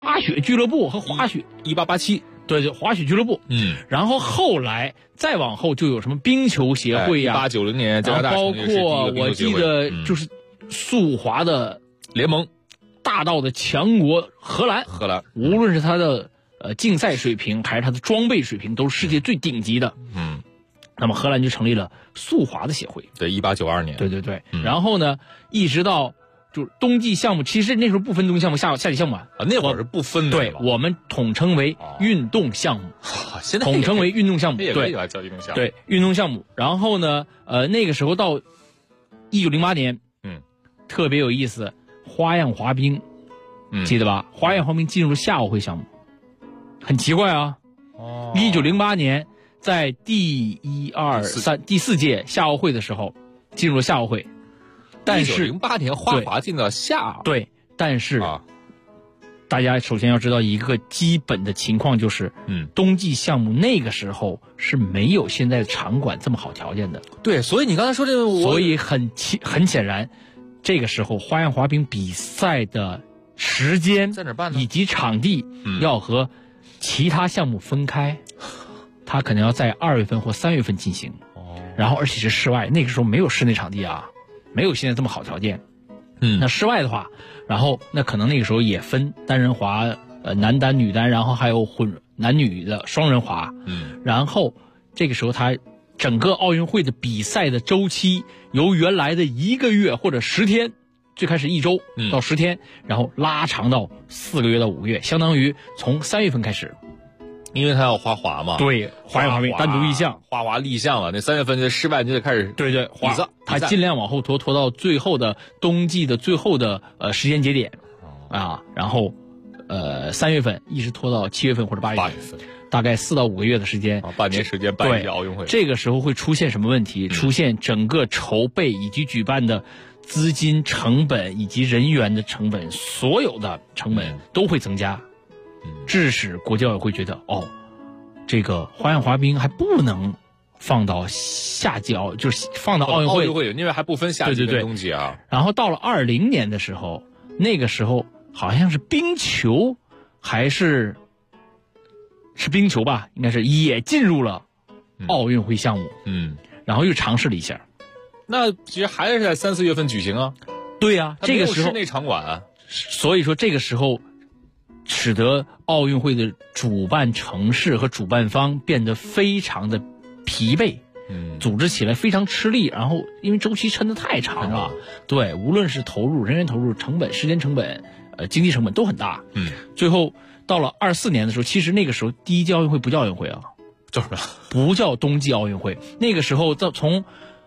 雪俱乐部和滑雪 1887， 对，滑雪俱乐部。然后后来再往后就有什么冰球协会呀 ，1890年加拿大包括我记得就是速滑的联盟， 大道的强国荷兰，无论是它的竞赛水平还是它的装备水平，都是世界最顶级的。那么荷兰就成立了速滑的协会。 对，1892年。 对。然后呢，一直到就是冬季项目，其实那时候不分冬季项目、夏季项目啊， 那会儿是不分的。 对，我们统称为运动项目， 现在统称为运动项目。 对，叫运动项目。 对，运动项目。然后呢，那个时候到1908年，特别有意思，花样滑冰，记得吧？花样滑冰进入了夏奥会项目，很奇怪啊。1908年。在第1、2、3、第4届夏奥会的时候，进入了夏奥会，但是 1908年花滑进到夏奥。 对，但是大家首先要知道一个基本的情况，就是冬季项目那个时候是没有现在的场馆这么好条件的。 对，所以你刚才说这个， 所以很显然，这个时候花样滑冰比赛的时间在哪办呢？ 以及场地要和其他项目分开。它可能要在2月份或3月份进行，然后而且是室外，那个时候没有室内场地啊，没有现在这么好条件。那室外的话，然后那可能那个时候也分单人滑，男单、女单，然后还有男女的双人滑。然后这个时候它整个奥运会的比赛的周期由原来的1个月或者10天，最开始1周到10天，然后拉长到4个月到5个月，相当于从3月份开始。 因为他要滑嘛， 对，花样滑冰单独立项， 滑立项了。那3月份就室外就得开始对比赛，他尽量往后拖到最后的冬季的最后的时间节点然后3月份一直拖到7月份或者8月份，大概4到5个月的时间， 半年时间办一届奥运会。 这个时候会出现什么问题？出现整个筹备以及举办的资金成本以及人员的成本，所有的成本都会增加。致使国际奥委会觉得，这个花样滑冰还不能放到夏季就是放到奥运会， 因为还不分夏季跟冬季啊。 然后到了20年的时候，那个时候好像是冰球还是冰球吧，应该是也进入了奥运会项目。然后又尝试了一下。 那其实还是在3、4月份举行啊。 对啊，这个时候室内场馆啊。 所以说这个时候使得奥运会的主办城市和主办方变得非常的疲惫，组织起来非常吃力，然后因为周期抻得太长了，对，无论是投入、人员投入、成本、时间成本、经济成本都很大。最后到了24年的时候，其实那个时候第1届奥运会不叫奥运会啊， 叫什么？ 不叫冬季奥运会。那个时候从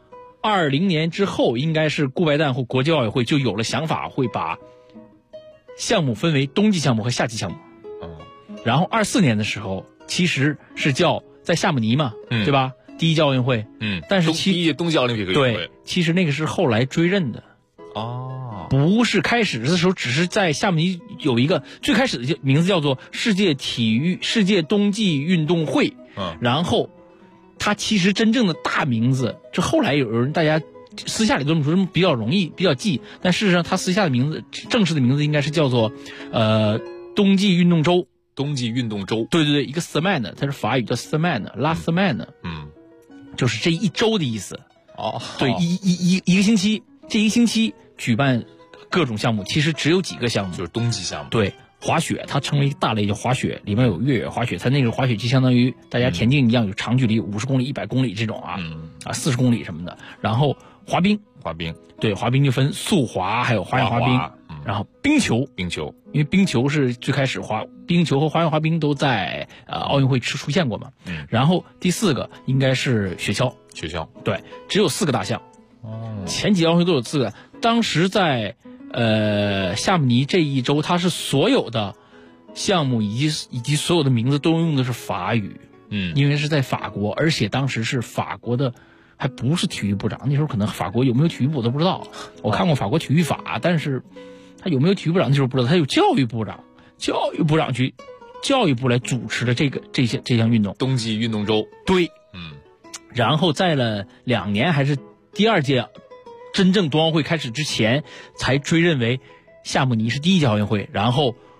20年之后，应该是顾拜旦或国际奥委会就有了想法，会把项目分为冬季项目和夏季项目。然后24年的时候，其实是叫在夏姆尼嘛，对吧？第1届奥运会。但是第1届冬季奥林匹克运动会。 对，其实那个是后来追认的。不是开始的时候，只是在夏姆尼有一个最开始的名字叫做世界冬季运动会。然后它其实真正的大名字，这后来有人大家私下里这么说比较容易比较记，但事实上他私下的名字正式的名字应该是叫做冬季运动周。 冬季运动周。 对，一个 semaine， 它是法语叫 semaine，la semaine，就是这1周的意思。对，一个星期，这1个星期举办各种项目，其实只有几个项目， 就是冬季项目。 对，滑雪它称为大类叫滑雪，里面有越野滑雪，它那个滑雪机相当于大家田径一样，有长距离50公里、100公里这种40公里什么的。然后滑冰，对，滑冰就分速滑还有花样滑冰。然后冰球，因为冰球是最开始冰球和花样滑冰都在奥运会出现过嘛。然后第4个应该是雪橇，对，只有4个大项。前几奥运会都有4个。当时在夏姆尼这1周，它是所有的项目以及所有的名字都用的是法语。因为是在法国，而且当时是法国的。还不是体育部长，那时候可能法国有没有体育部我都不知道。我看过法国体育法，但是他有没有体育部长那时候不知道，他有教育部长去教育部来主持的这项运动， 冬季运动周。 对，然后在了2年还是第2届真正冬奥会开始之前，才追认为夏姆尼是第1届奥运会，然后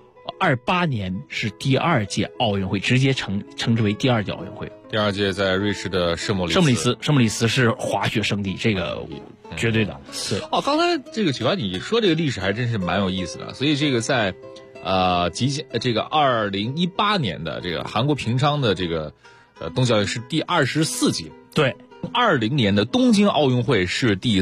28年是第2届奥运会，直接称之为第2届奥运会。 第2届在瑞士的圣莫里斯是滑雪圣地，这个绝对的。对哦，刚才这个曲华你说这个历史还真是蛮有意思的。所以这个在这个2018年的这个韩国平昌的这个冬季奥运是第24届。 对 ，20年的东京奥运会是第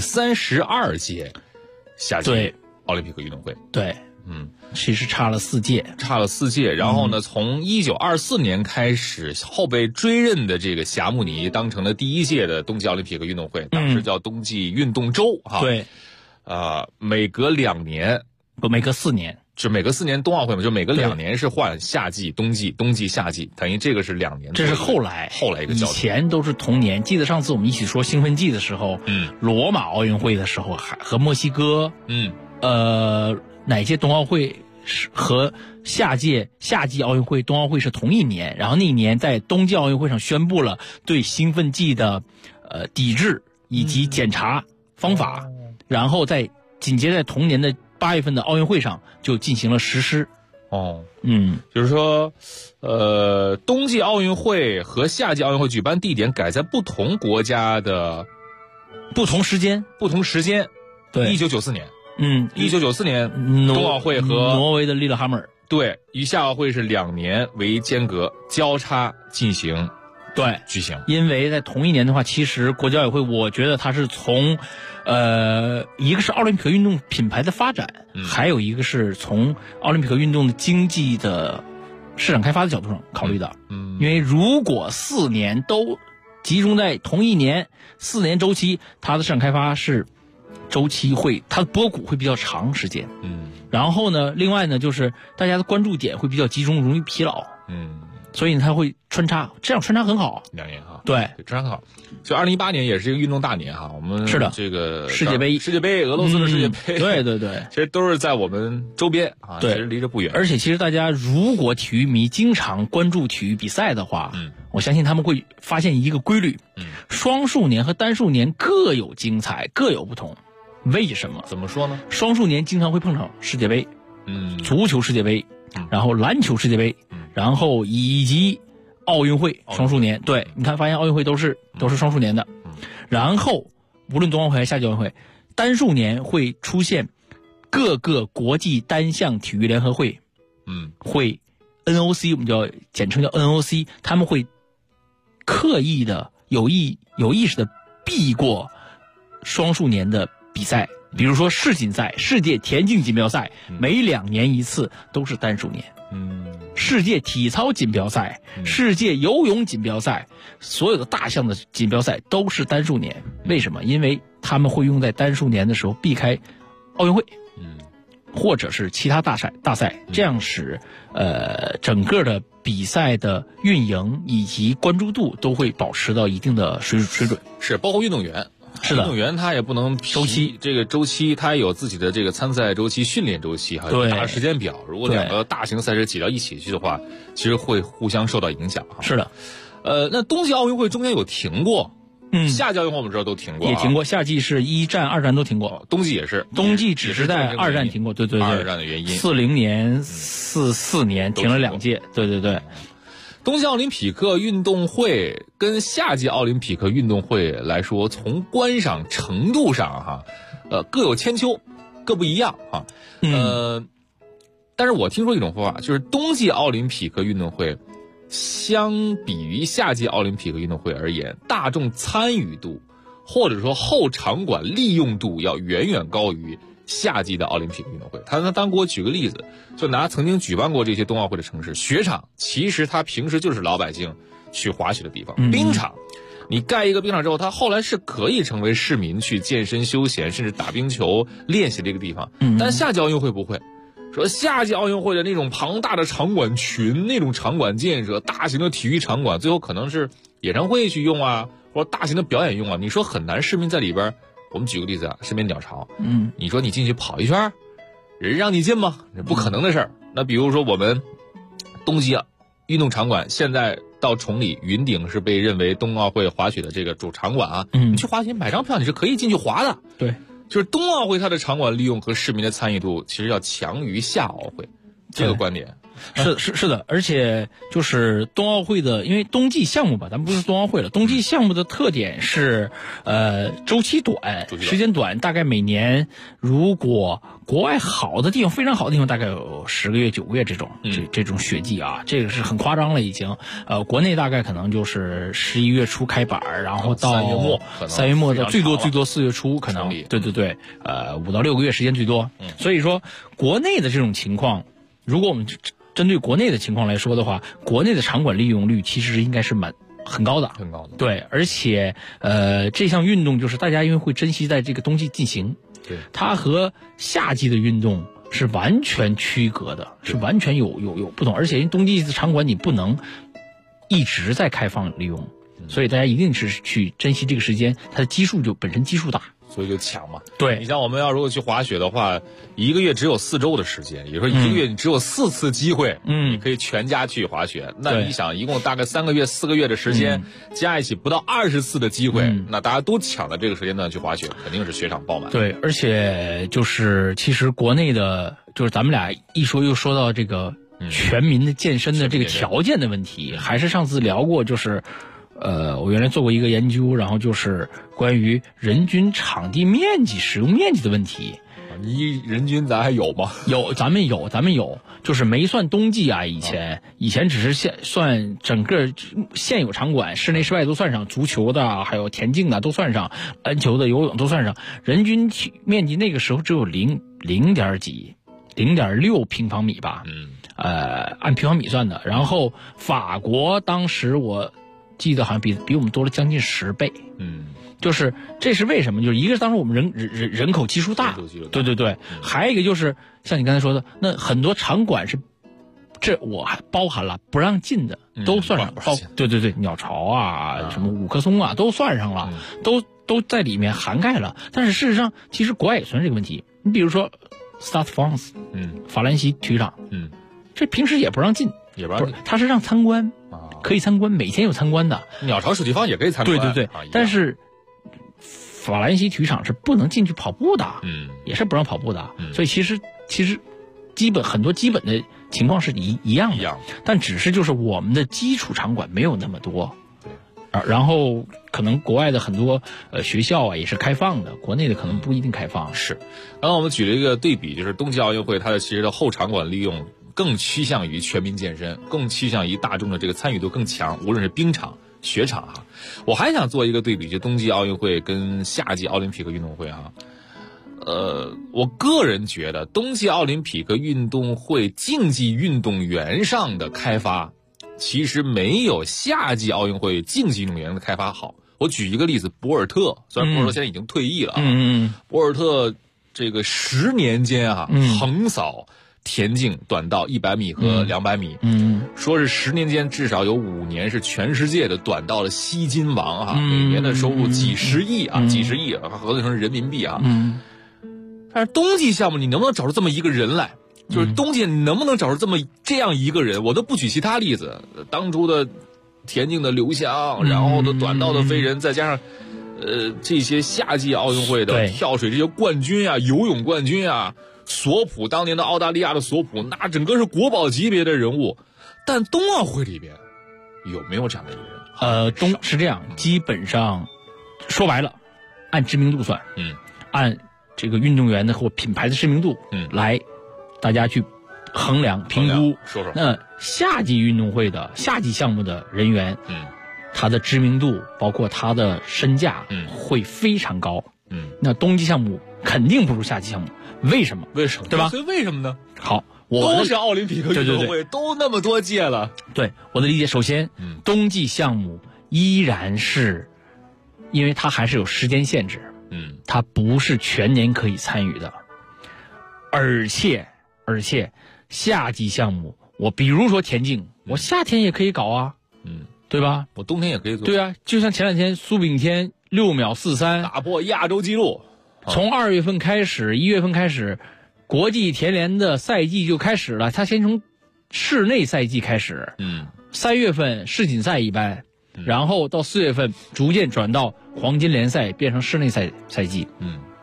32届夏季奥林匹克运动会。 对，其实差了4届， 然后呢，从1924年开始，后被追认的这个霞慕尼当成了第1届的冬季奥林匹克运动会，当时叫冬季运动周哈。 对， 每隔2年， 不，每隔4年。 就每隔4年冬奥会嘛，就每隔2年是换夏季、冬季、夏季，等于这个是2年。 这是后来一个较以前都是同年。记得上次我们一起说兴奋剂的时候，罗马奥运会的时候和墨西哥，哪届冬奥会和夏季奥运会冬奥会是同一年，然后那一年在冬季奥运会上宣布了对兴奋剂的抵制以及检查方法，然后紧接在同年的8月份的奥运会上就进行了实施。 就是说，冬季奥运会和夏季奥运会举办地点改在不同国家的不同时间。 对，1994年。1994年冬奥会和挪威的利勒哈默尔， 对，与夏奥会是2年为间隔交叉进行举行。 因为在同一年的话，其实国际奥委会我觉得它是从一个是奥林匹克运动品牌的发展，还有一个是从奥林匹克运动的经济的市场开发的角度上考虑的。因为如果4年都集中在同一年，4年周期，它的市场开发是周期它的波谷会比较长时间。然后呢，另外呢，就是大家的关注点会比较集中，容易疲劳。所以它会穿插，这样穿插很好。 2年哈， 对， 穿插很好。就2018年也是一个运动大年哈，我们是的， 这个世界杯， 俄罗斯的世界杯， 对， 其实都是在我们周边啊，其实离着不远。 而且其实大家如果体育迷经常关注体育比赛的话，我相信他们会发现一个规律，双数年和单数年各有精彩，各有不同。为什么？ 怎么说呢？ 双数年经常会碰上世界杯，足球世界杯，然后篮球世界杯，然后以及奥运会双数年。对，你看发现奥运会都是双数年的。然后无论冬奥会还是夏季奥运会，单数年会出现各个国际单项体育联合会，会 NOC， 我们简称叫 NOC， 他们会刻意的有意识的避过双数年的比赛。比如说世锦赛、世界田径锦标赛，每2年一次都是单数年。世界体操锦标赛、世界游泳锦标赛，所有的大项的锦标赛都是单数年。为什么？因为他们会用在单数年的时候避开奥运会，或者是其他大赛，这样使整个的比赛的运营以及关注度都会保持到一定的水准。 是，包括运动员。 是的， 运动员他也不能周期他有自己的这个参赛周期、训练周期，还有大时间表。如果2个大型赛事挤到一起去的话，其实会互相受到影响。 是的， 那冬季奥运会中间有停过，夏季奥运会我们知道都停过， 也停过。夏季是1战、2战都停过， 冬季也是， 冬季只是在2战停过。对 ，2战的原因 ，40年、44年停了2届。对。 冬季奥林匹克运动会跟夏季奥林匹克运动会来说，从观赏程度上各有千秋，各不一样哈。但是我听说一种说法，就是冬季奥林匹克运动会相比于夏季奥林匹克运动会而言，大众参与度或者说后场馆利用度要远远高于夏季的奥林匹克运动会。他当给我举个例子，就拿曾经举办过这些冬奥会的城市，雪场其实它平时就是老百姓去滑雪的地方，冰场你盖一个冰场之后，它后来是可以成为市民去健身休闲甚至打冰球练习的一个地方。但夏季奥运会不会，说夏季奥运会的那种庞大的场馆群，那种场馆建设，大型的体育场馆，最后可能是演唱会去用啊，或者大型的表演用啊，你说很难市民在里边。我们举个例子啊，身边鸟巢，你说你进去跑一圈，人让你进吗？不可能的事儿。那比如说我们冬季运动场馆，现在到崇礼云顶是被认为冬奥会滑雪的这个主场馆啊，你去滑雪买张票你是可以进去滑的。 对， 就是冬奥会它的场馆利用和市民的参与度其实要强于夏奥会，这个观点是的，而且就是冬奥会的，因为冬季项目吧，咱们不是冬奥会了，冬季项目的特点是周期短，时间短，大概每年如果国外好的地方，非常好的地方，大概有10个月、9个月这种雪季啊，这个是很夸张了已经。国内大概可能就是11月初开板，然后到3月末的最多4月初可能，对，5到6个月时间最多。所以说国内的这种情况，如果我们针对国内的情况来说的话，国内的场馆利用率其实应该是很高的。对，而且这项运动就是大家因为会珍惜在这个冬季进行， 对， 它和夏季的运动是完全区隔的，是完全有不同。而且因为冬季的场馆你不能一直在开放利用，所以大家一定是去珍惜这个时间，它的基数就本身基数大， 所以就抢嘛。 对， 你像我们要如果去滑雪的话，1个月只有4周的时间，也就是说1个月你只有4次机会，你可以全家去滑雪。那你想，一共大概3个月、4个月的时间，加一起不到20次的机会，那大家都抢在这个时间段去滑雪，肯定是雪场爆满。 对，而且就是其实国内的，就是咱们俩一说又说到这个全民的健身的这个条件的问题，还是上次聊过，就是我原来做过一个研究，然后就是关于人均场地面积、使用面积的问题。 你人均咱还有吗？ 咱们有，就是没算冬季啊。以前只是算整个现有场馆，室内室外都算上，足球的还有田径的都算上，篮球的、游泳都算上，人均面积那个时候只有0.6平方米吧。按平方米算的。然后法国当时我记得好像比我们多了将近10倍。就是这是为什么？就是一个是当时我们人口基数大，对，还有一个就是像你刚才说的，那很多场馆是，这我还包含了不让进的，都算上，对，鸟巢啊，什么五棵松啊，都算上了，都在里面涵盖了。但是事实上，其实国外也存在这个问题。你比如说 Stade France，法兰西体育场，这平时也不让进，它是让参观，可以参观，每天有参观的。 鸟巢水立方也可以参观， 对，但是法兰西体育场是不能进去跑步的，也是不让跑步的，所以其实很多基本的情况是一样的，但只是就是我们的基础场馆没有那么多，然后可能国外的很多学校啊也是开放的，国内的可能不一定开放。 是，刚刚我们举了一个对比，就是冬季奥运会它的其实的后场馆利用更趋向于全民健身，更趋向于大众的这个参与度更强，无论是冰场、雪场哈。我还想做一个对比，就冬季奥运会跟夏季奥林匹克运动会哈。我个人觉得冬季奥林匹克运动会竞技运动员上的开发，其实没有夏季奥运会竞技运动员的开发好。我举一个例子，博尔特，虽然博尔特现在已经退役了，博尔特这个10年间横扫田径、短道100米和200米，说是10年间至少有5年是全世界的短道的吸金王每年的收入几十亿，合算成人民币但是冬季项目你能不能找出这么一个人来？就是冬季你能不能找出这样一个人？我都不举其他例子，当初的田径的刘翔，然后的短道的飞人，再加上这些夏季奥运会的跳水这些冠军啊，游泳冠军啊，索普当年的澳大利亚的索普，那整个是国宝级别的人物。但冬奥会里边有没有这样的一个人？ 是这样，基本上说白了，按知名度算，按这个运动员的或品牌的知名度，来大家去衡量评估。 说那夏季运动会的夏季项目的人员，他的知名度包括他的身价，会非常高。那冬季项目肯定不如夏季项目。为什么？对吧？ 所以为什么呢？ 好， 都是奥林匹克运动会，都那么多届了。 对，我的理解，首先，冬季项目依然是，因为它还是有时间限制，它不是全年可以参与的，而且夏季项目，我比如说田径，我夏天也可以搞啊，对吧？ 我冬天也可以做。 对啊，就像前2天苏炳添6秒43 打破亚洲纪录。 从2月份开始，1月份开始，国际田联的赛季就开始了。他先从室内赛季开始，3月份世锦赛一般，然后到4月份逐渐转到黄金联赛，变成室内赛季。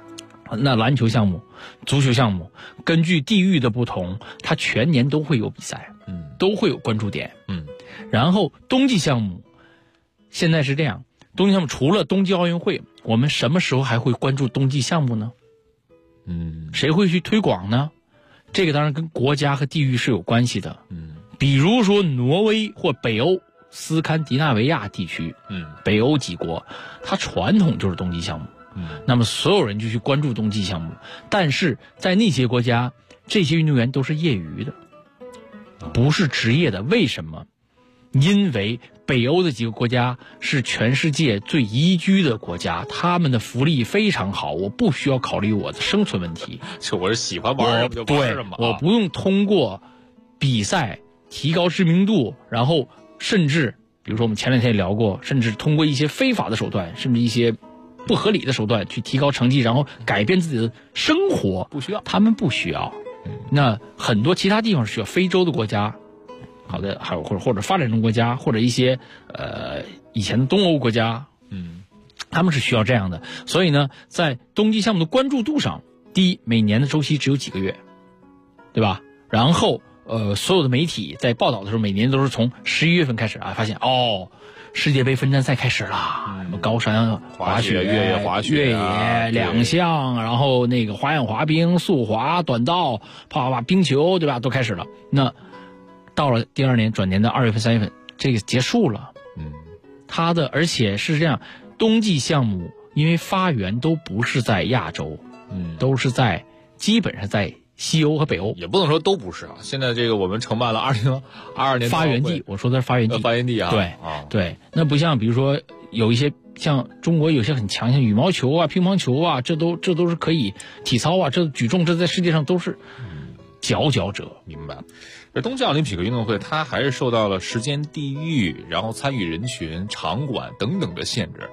那篮球项目、足球项目，根据地域的不同，它全年都会有比赛，都会有关注点，然后冬季项目，现在是这样，冬季项目除了冬季奥运会，我们什么时候还会关注冬季项目呢？谁会去推广呢？这个当然跟国家和地域是有关系的，比如说挪威或北欧斯堪的纳维亚地区，北欧几国，它传统就是冬季项目。那么所有人就去关注冬季项目，但是在那些国家，这些运动员都是业余的，不是职业的。为什么？因为北欧的几个国家是全世界最宜居的国家，他们的福利非常好，我不需要考虑我的生存问题。 就我是喜欢玩什么就玩什么， 我不用通过比赛提高知名度，然后甚至比如说我们前两天也聊过，甚至通过一些非法的手段，甚至一些不合理的手段去提高成绩，然后改变自己的生活， 不需要， 他们不需要。那很多其他地方是需要，非洲的国家，好的，还有或者发展中国家，或者一些以前的东欧国家，他们是需要这样的。所以呢，在冬季项目的关注度上，第一，每年的周期只有几个月，对吧？然后所有的媒体在报道的时候，每年都是从11月份开始啊，发现世界杯分站赛开始了，什么高山滑雪、 越野滑雪、 越野两项，然后那个花样滑冰、速滑、短道、啪冰球，对吧？都开始了。那到了第二年转年的2月份、3月份，这个结束了。而且是这样，冬季项目因为发源都不是在亚洲，都是基本上在西欧和北欧， 也不能说都不是啊。现在这个我们承办了2022年发源地，我说的是发源地。 发源地啊， 对，那不像比如说有一些像中国有些很强，像羽毛球啊、乒乓球啊，这都是可以，体操啊，这举重，这在世界上都是佼佼者。 明白。这冬季奥林匹克运动会，它还是受到了时间、地域，然后参与人群、场馆等等的限制。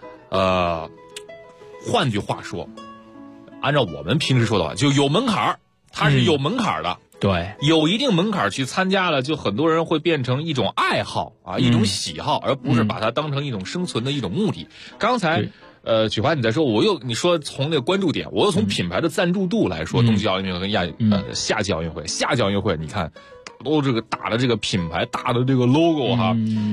换句话说，按照我们平时说的话，就有门槛儿。它是有门槛的， 对， 有一定门槛去参加了，就很多人会变成一种爱好啊，一种喜好，而不是把它当成一种生存的一种目的。刚才曲华你在说，你说从那个关注点，我又从品牌的赞助度来说，冬季奥运会跟夏季奥运会，你看都这个打的这个品牌大的这个 logo 哈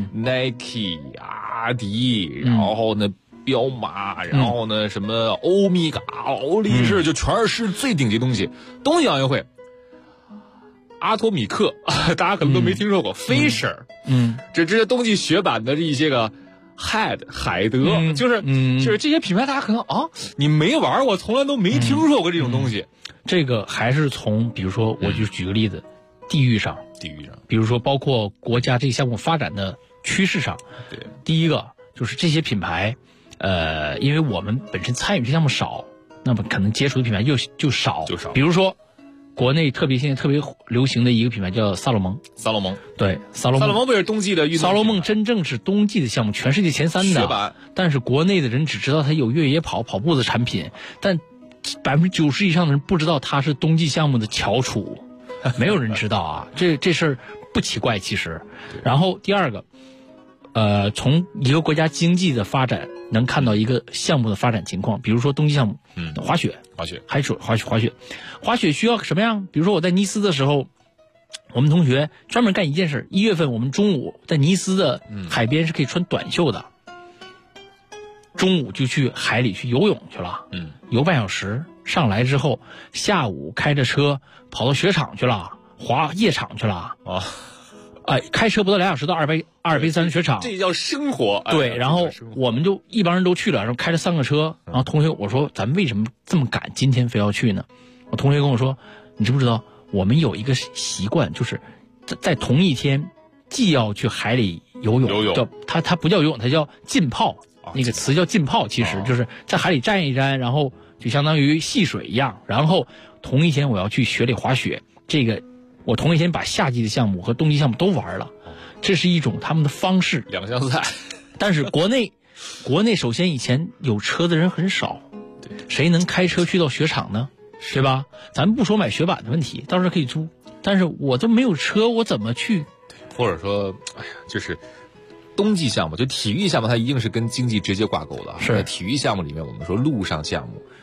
，Nike、阿迪，然后呢彪马，然后呢什么欧米伽、劳力士，就全是最顶级东西。冬季奥运会，阿托米克，大家可能都没听说过，Fisher，这些冬季雪板的这一些个海德，就是这些品牌，大家可能你没玩过，从来都没听说过这种东西。 这个还是从比如说，我就举个例子，地域上，比如说包括国家这个项目发展的趋势上， 对， 第一个就是这些品牌。因为我们本身参与这项目少，那么可能接触的品牌就少。比如说，国内现在特别流行的一个品牌叫萨洛蒙。对，萨洛蒙不是冬季的运动。 萨洛蒙真正是冬季的项目，全世界前3的。 雪板。 但是国内的人只知道它有越野跑步的产品，但90%以上的人不知道它是冬季项目的翘楚，没有人知道啊。这事儿不奇怪其实。然后第二个。从一个国家经济的发展能看到一个项目的发展情况，比如说冬季项目，滑雪，还是滑雪需要什么样？比如说我在尼斯的时候，我们同学专门干一件事，1月份我们中午在尼斯的海边是可以穿短袖的，中午就去海里去游泳去了，游半小时，上来之后下午开着车跑到雪场去了，滑夜场去了开车不到2小时到阿尔卑斯山雪场， 这叫生活。 对，然后我们就一帮人都去了，然后开着3个车，然后同学我说咱们为什么这么赶，今天非要去呢？我同学跟我说，你知不知道我们有一个习惯，就是在同一天既要去海里游泳，叫它不叫游泳，它叫浸泡，那个词叫浸泡，其实就是在海里沾一沾，然后就相当于戏水一样。然后同一天我要去雪里滑雪，这个我同一天把夏季的项目和冬季项目都玩了，这是一种他们的方式， 两相赛。 但是国内首先以前有车的人很少，谁能开车去到雪场呢？对吧？咱们不说买雪板的问题，到时候可以租，但是我都没有车，我怎么去？ 或者说，就是冬季项目，就体育项目，它一定是跟经济直接挂钩的。 是体育项目里面，我们说陆上项目，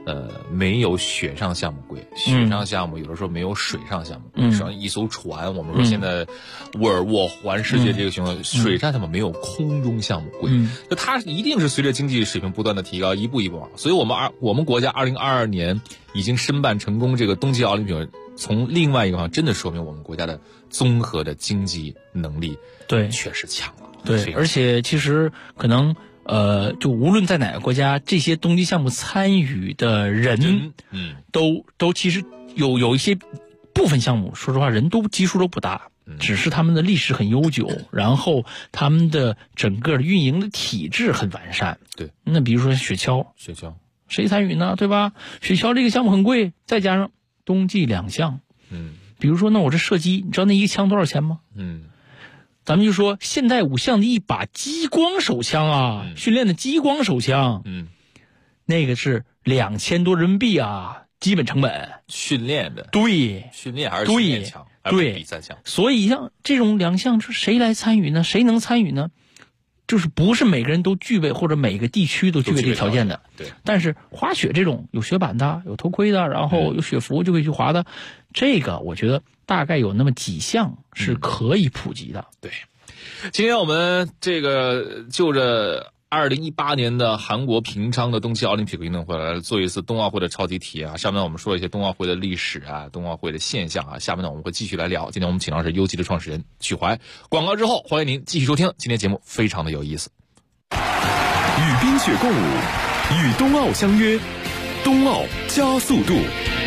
没有雪上项目贵，雪上项目有的时候没有水上项目贵。实际上一艘船，我们说现在沃尔沃环世界这个情况，水上项目没有空中项目贵。就它一定是随着经济水平不断的提高，一步一步往。所以我们国家2022年已经申办成功这个冬季奥林匹克，从另外一个方面真的说明我们国家的综合的经济能力对确实强了。 对，而且其实可能就无论在哪个国家，这些冬季项目参与的人，都其实有一些部分项目，说实话人都基数都不大，只是他们的历史很悠久，然后他们的整个运营的体制很完善。 对， 那比如说雪橇，谁参与呢？对吧？雪橇这个项目很贵，再加上冬季2项，比如说那我这射击，你知道那一个枪多少钱吗？咱们就说现代5项的一把激光手枪啊，训练的激光手枪，那个是2000多人民币啊，基本成本。 训练的， 对， 训练还是训练枪， 对， 比赛枪。 所以像这种2项，谁来参与呢？谁能参与呢？就是不是每个人都具备，或者每个地区都具备这个条件的。 对。 但是滑雪这种有雪板的、有头盔的，然后有雪服就可以去滑的，这个我觉得大概有那么几项是可以普及的。 对。今天我们这个就着2018年的韩国平昌的冬季奥林匹克运动会来做一次冬奥会的超级体啊。上面我们说一些冬奥会的历史啊，冬奥会的现象啊。下面呢我们会继续来聊。今天我们请到是优吉的创始人曲怀。广告之后，欢迎您继续收听今天节目，非常的有意思。 与冰雪共舞，与冬奥相约，冬奥加速度。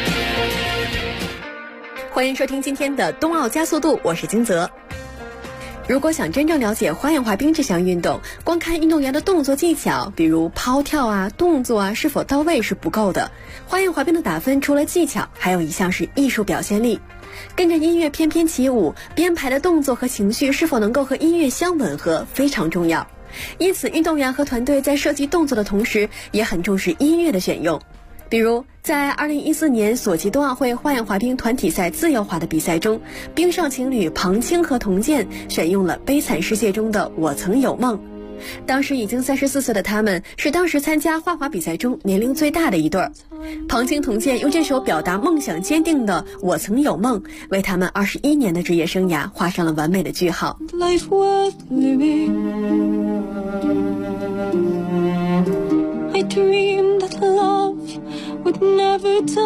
欢迎收听今天的冬奥加速度，我是金泽。如果想真正了解花样滑冰这项运动，光看运动员的动作技巧，比如抛跳啊、动作啊是否到位是不够的。花样滑冰的打分除了技巧，还有一项是艺术表现力。跟着音乐翩翩起舞，编排的动作和情绪是否能够和音乐相吻合，非常重要。因此，运动员和团队在设计动作的同时，也很重视音乐的选用。比如在2014年索契冬奥会花样滑冰团体赛自由滑的比赛中，冰上情侣庞青和童健选用了《悲惨世界》中的《我曾有梦》。当时已经34岁的他们，是当时参加花滑比赛中年龄最大的一对儿。庞青、童健用这首表达梦想坚定的《我曾有梦》，为他们21年的职业生涯画上了完美的句号。Life worth living. I dreamed that love would never die.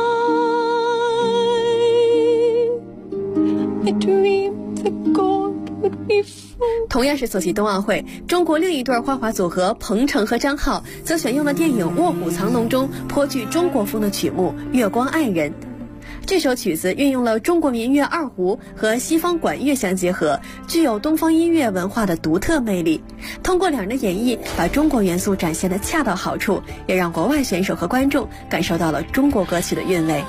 I dreamed that God would be full. 同样是索契冬奥会，中国另一对花滑组合彭程和张浩则选用了电影《卧虎藏龙》中颇具中国风的曲目《月光爱人》。这首曲子运用了中国民乐二胡和西方管乐相结合，具有东方音乐文化的独特魅力。通过两人的演绎，把中国元素展现得恰到好处，也让国外选手和观众感受到了中国歌曲的韵味。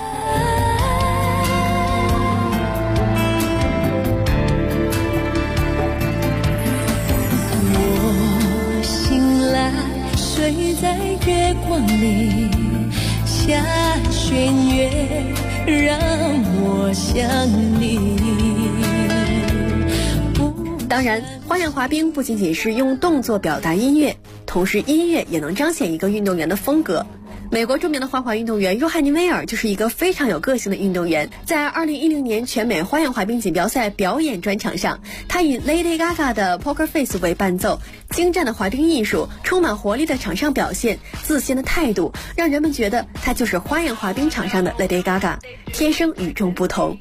我醒来，睡在月光里，下弦月让我想你。 当然，花样滑冰不仅仅是用动作表达音乐，同时音乐也能彰显一个运动员的风格。美国著名的花滑运动员约翰尼·威尔就是一个非常有个性的运动员。在2010年全美花样滑冰锦标赛表演专场上，他以 Lady Gaga 的 Poker Face 为伴奏，精湛的滑冰艺术，充满活力的场上表现，自信的态度，让人们觉得他就是花样滑冰场上的 Lady Gaga， 天生与众不同。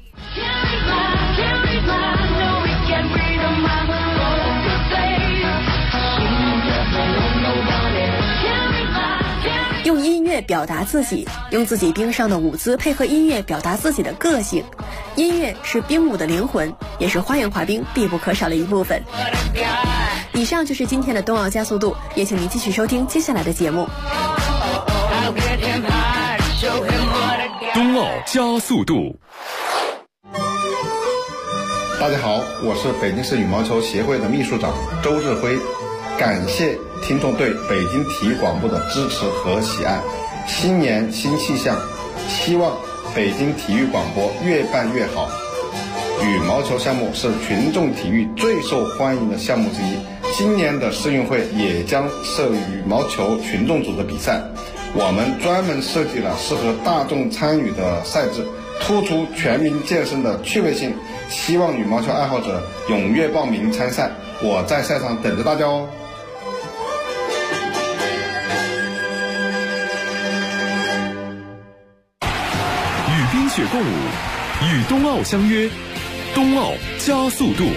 用音乐表达自己，用自己冰上的舞姿配合音乐表达自己的个性。音乐是冰舞的灵魂，也是花样滑冰必不可少的一部分。以上就是今天的冬奥加速度，也请您继续收听接下来的节目。 冬奥加速度。 大家好，我是北京市羽毛球协会的秘书长周志辉，感谢听众对北京体育广播的支持和喜爱。新年新气象，希望北京体育广播越办越好。羽毛球项目是群众体育最受欢迎的项目之一，今年的世运会也将设羽毛球群众组的比赛。 我们专门设计了适合大众参与的赛制，突出全民健身的趣味性，希望羽毛球爱好者踊跃报名参赛，我在赛场等着大家哦。 与冰雪共舞，与冬奥相约，冬奥加速度。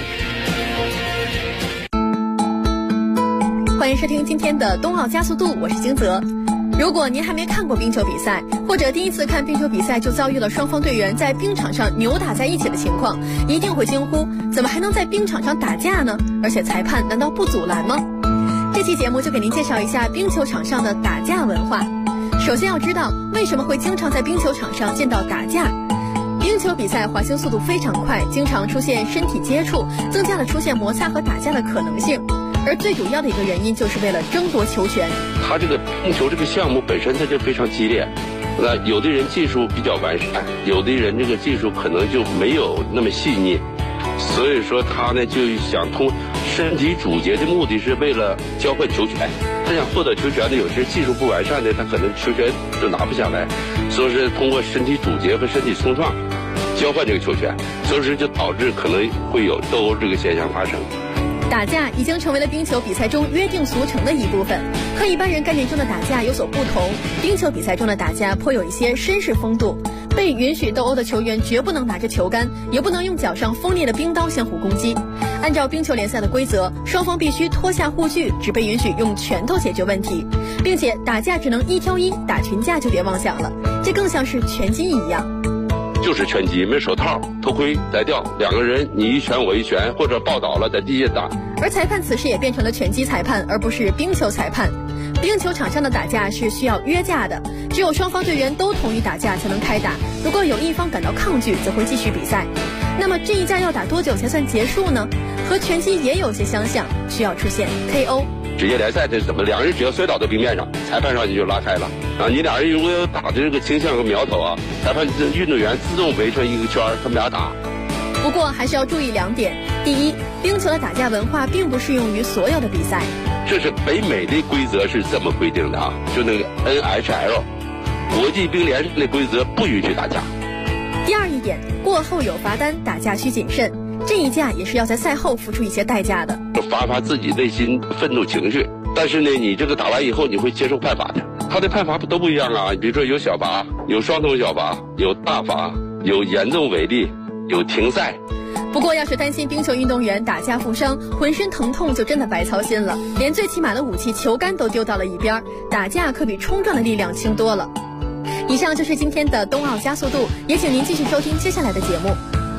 欢迎收听今天的冬奥加速度，我是金泽。如果您还没看过冰球比赛，或者第一次看冰球比赛就遭遇了双方队员在冰场上扭打在一起的情况，一定会惊呼：怎么还能在冰场上打架呢？而且裁判难道不阻拦吗？这期节目就给您介绍一下冰球场上的打架文化。首先要知道为什么会经常在冰球场上见到打架。冰球比赛滑行速度非常快，经常出现身体接触，增加了出现摩擦和打架的可能性。而最主要的一个原因就是为了争夺球权。 他这个冰球这个项目本身它就非常激烈，那有的人技术比较完善，有的人这个技术可能就没有那么细腻，所以说他呢就想通身体主节的目的是为了交换球权。他想获得球权的，有些技术不完善的，他可能球权都拿不下来，所以是通过身体主节和身体冲撞交换这个球权，所以说就导致可能会有斗殴这个现象发生。 打架已经成为了冰球比赛中约定俗成的一部分，和一般人概念中的打架有所不同。冰球比赛中的打架颇有一些绅士风度，被允许斗殴的球员绝不能拿着球杆，也不能用脚上锋利的冰刀相互攻击。按照冰球联赛的规则，双方必须脱下护具，只被允许用拳头解决问题，并且打架只能1挑1，打群架就别妄想了，这更像是拳击一样。 就是拳击，没手套、头盔摘掉，两个人你一拳我一拳，或者抱倒了在地下打。 而裁判此时也变成了拳击裁判，而不是冰球裁判。冰球场上的打架是需要约架的，只有双方队员都同意打架才能开打，如果有一方感到抗拒，则会继续比赛。那么这一架要打多久才算结束呢？和拳击也有些相像，需要出现 KO。 职业联赛这是怎么？两人只要摔倒在冰面上，裁判上去就拉开了啊！你俩人如果有打的这个倾向和苗头啊，裁判运动员自动围成一个圈，他们俩打。 不过还是要注意2点：第一，冰球的打架文化并不适用于所有的比赛。 这是北美的规则是这么规定的啊，就那个 NHL 国际冰联的规则不允许打架。 第二一点，过后有罚单，打架需谨慎。这一架也是要在赛后付出一些代价的， 发自己内心愤怒情绪。但是呢，你这个打完以后你会接受判罚的，他的判罚都不一样啊。比如说有小罚，有双重小罚，有大罚，有严重违例，有停赛。 不过要是担心冰球运动员打架负伤，浑身疼痛就真的白操心了，连最起码的武器球杆都丢到了一边，打架可比冲撞的力量轻多了。以上就是今天的冬奥加速度，也请您继续收听接下来的节目。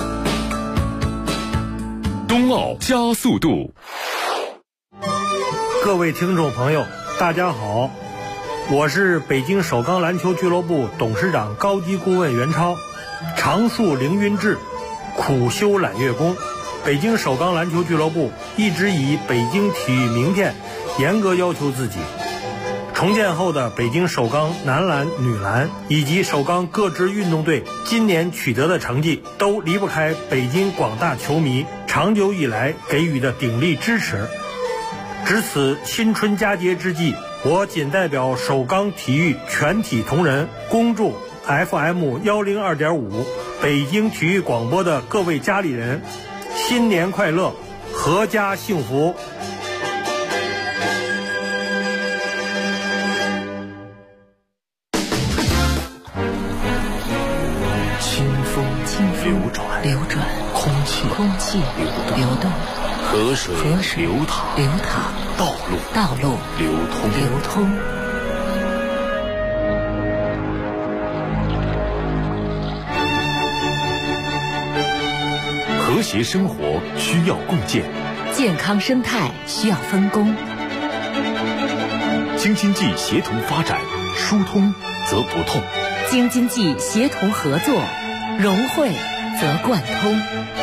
冬奥加速度。 各位听众朋友，大家好，我是北京首钢篮球俱乐部董事长高级顾问袁超。常树凌云志，苦修揽月功。北京首钢篮球俱乐部一直以北京体育名片严格要求自己。重建后的北京首钢男篮、女篮以及首钢各支运动队今年取得的成绩，都离不开北京广大球迷长久以来给予的鼎力支持。值此新春佳节之际，我谨代表首钢体育全体同仁，恭祝 FM102.5 北京体育广播的各位家里人新年快乐，阖家幸福。 流转，空气流动， 河水流淌，道路流通。和谐生活需要共建， 健康生态需要分工。 京津冀协同发展，疏通则不痛； 京津冀协同合作，融汇则贯通。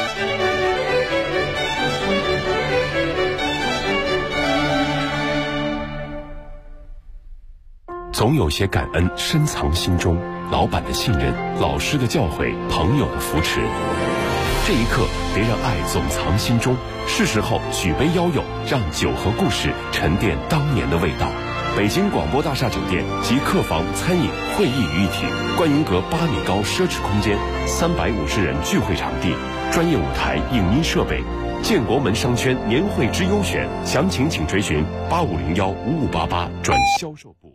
总有些感恩深藏心中，老板的信任，老师的教诲，朋友的扶持。这一刻，别让爱总藏心中，是时候举杯邀友，让酒和故事沉淀当年的味道。 北京广播大厦酒店集客房、餐饮、会议于一体，观云阁8米高奢侈空间，350人聚会场地，专业舞台、影音设备。建国门商圈年会之优选，详情请垂询85015588转销售部。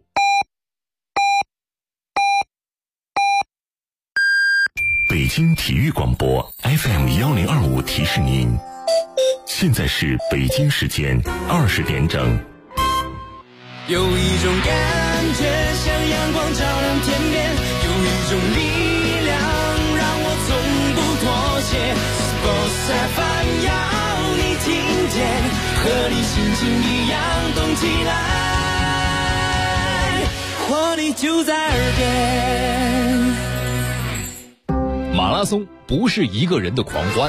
北京体育广播 FM1025提示您，现在是北京时间20点整。 有一种感觉像阳光照亮天边，有一种力量让我从不妥协。Sports FM 要你听见，和你心情一样动起来，活力就在耳边。 马拉松不是一个人的狂欢，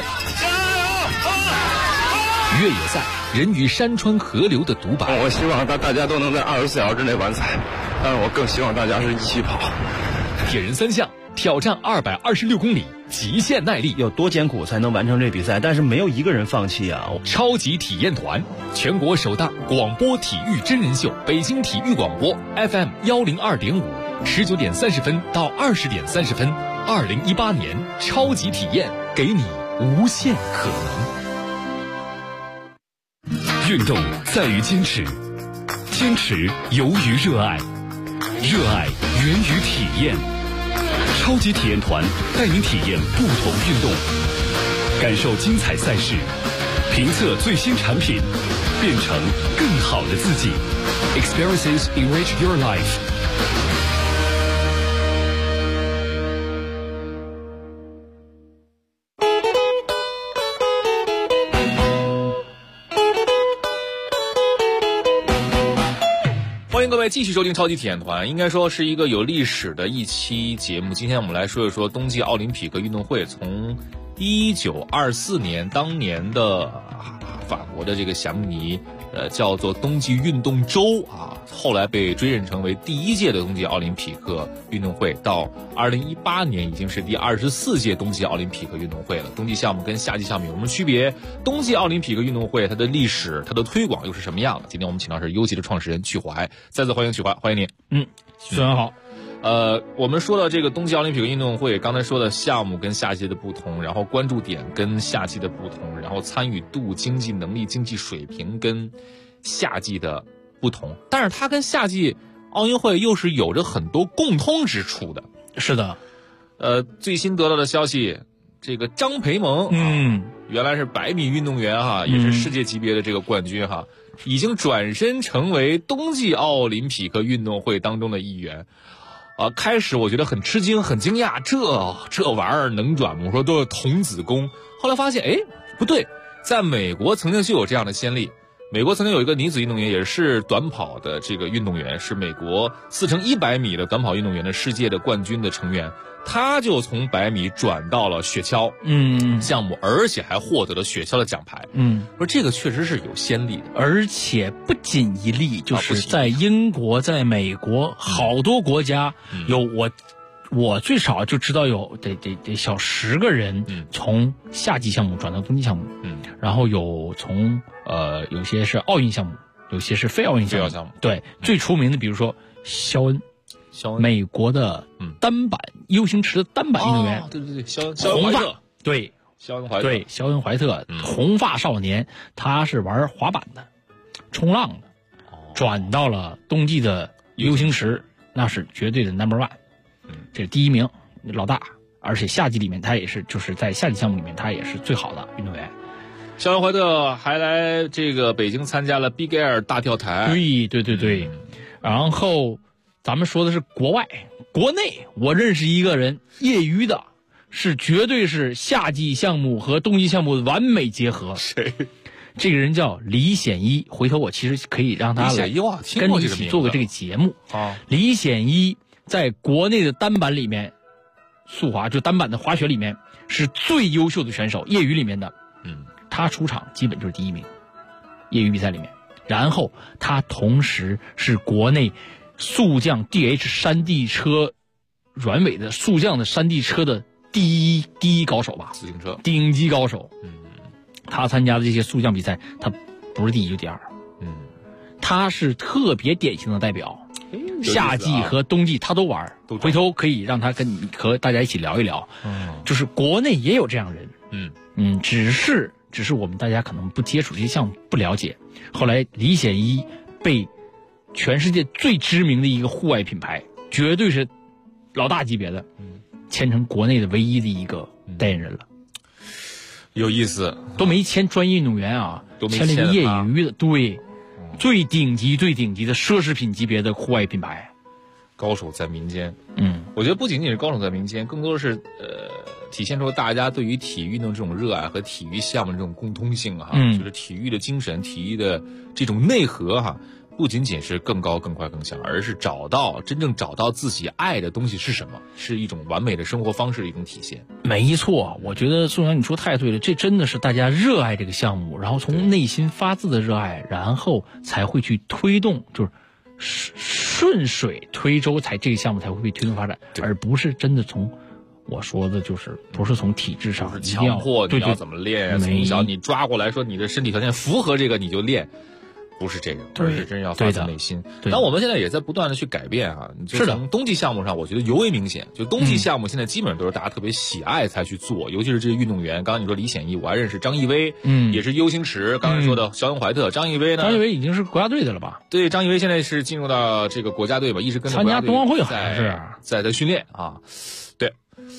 越野赛人与山川河流的独白。 我希望大家都能在24小时之内完赛，但是我更希望大家是一起跑。 铁人3项挑战226公里，极限耐力， 有多艰苦才能完成这比赛？但是没有一个人放弃啊！ 超级体验团，全国首档广播体育真人秀，北京体育广播 FM 102.5，19点30分到20点30分，2018年超级体验，给你无限可能。 运动在于坚持，坚持由于热爱，热爱源于体验。超级体验团带您体验不同运动，感受精彩赛事，评测最新产品，变成更好的自己。Experiences enrich your life。 欢迎各位继续收听超级体验团，应该说是一个有历史的一期节目。今天我们来说一说冬季奥林匹克运动会，从1924年当年的法国的这个祥尼叫做冬季运动周啊，后来被追认成为第1届的冬季奥林匹克运动会，到2018年已经是第24届冬季奥林匹克运动会了。冬季项目跟夏季项目有什么区别？冬季奥林匹克运动会它的历史、它的推广又是什么样的？今天我们请到是优吉的创始人曲怀，再次欢迎曲怀，欢迎您。 非常好。 我们说到这个冬季奥林匹克运动会，刚才说的项目跟夏季的不同，然后关注点跟夏季的不同，然后参与度、经济能力、经济水平跟夏季的不同，但是它跟夏季奥运会又是有着很多共通之处的。 是的， 最新得到的消息，这个张培萌，原来是100米运动员哈，也是世界级别的这个冠军哈，已经转身成为冬季奥林匹克运动会当中的一员。开始我觉得很吃惊、很惊讶，这玩意儿能转吗？我说都是童子功。后来发现，不对，在美国曾经就有这样的先例。美国曾经有一个女子运动员，也是短跑的这个运动员，是美国4×100米的短跑运动员的世界的冠军的成员。她就从100米转到了雪橇项目，而且还获得了雪橇的奖牌。说这个确实是有先例的， 而且不仅一例，就是在英国、在美国好多国家有我最少就知道有得小10个人从夏季项目转到冬季项目，然后有从有些是奥运项目，有些是非奥运项目。对，最出名的比如说肖恩，美国的单板U型池的单板运动员， 对，肖恩怀特， 对，肖恩怀特，红发少年，他是玩滑板的，冲浪的，转到了冬季的 U型池，那是绝对的 No.1。这是第1名，老大，而且夏季里面他也是，就是在夏季项目里面他也是最好的运动员。 肖恩怀特还来这个北京参加了 Big Air 大跳台。 对。然后咱们说的是国外，国内我认识一个人，业余的，是绝对是夏季项目和冬季项目的完美结合。 谁？ 这个人叫李显一，回头我其实可以让他来跟你一起做个这个节目。李显一在国内的单板里面，速滑就单板的滑雪里面是最优秀的选手，业余里面的。他出场基本就是第1名，业余比赛里面。然后他同时是国内速降 DH 山地车软尾的速降的山地车的第一高手吧， 自行车顶级高手。他参加的这些速降比赛，他不是第1就第2。 他是特别典型的代表，夏季和冬季他都玩，回头可以让他和大家一起聊一聊。就是国内也有这样人，只是我们大家可能不接触这些项目，不了解。后来李显一被全世界最知名的一个户外品牌，绝对是老大级别的，签成国内的唯一的一个代言人了。 有意思， 都没签专业运动员啊，签了一个业余的，对，最顶级的奢侈品级别的户外品牌。 高手在民间，我觉得不仅仅是高手在民间，更多的是体现出大家对于体育运动这种热爱和体育项目的这种共通性哈，就是体育的精神、体育的这种内核哈，不仅仅是更高、更快、更强，而是真正找到自己爱的东西是什么，是一种完美的生活方式的一种体现。 没错，我觉得宋阳你说太对了，这真的是大家热爱这个项目，然后从内心发自的热爱，然后才会去推动，就是顺水推舟，这个项目才会被推动发展，而不是真的从我说的就是不是从体制上强迫你要怎么练，从小你抓过来说你的身体条件符合这个你就练，不是这个，而是真要发自内心。但我们现在也在不断的去改变啊，就从冬季项目上，我觉得尤为明显。就冬季项目现在基本上都是大家特别喜爱才去做，尤其是这些运动员。刚刚你说李显一，我还认识张艺威，也是 U 型池。刚才说的肖恩怀特，张艺威呢？ 张艺威已经是国家队的了吧？ 对，张艺威现在是进入到这个国家队吧，一直跟着参加冬奥会好像是在训练啊。对，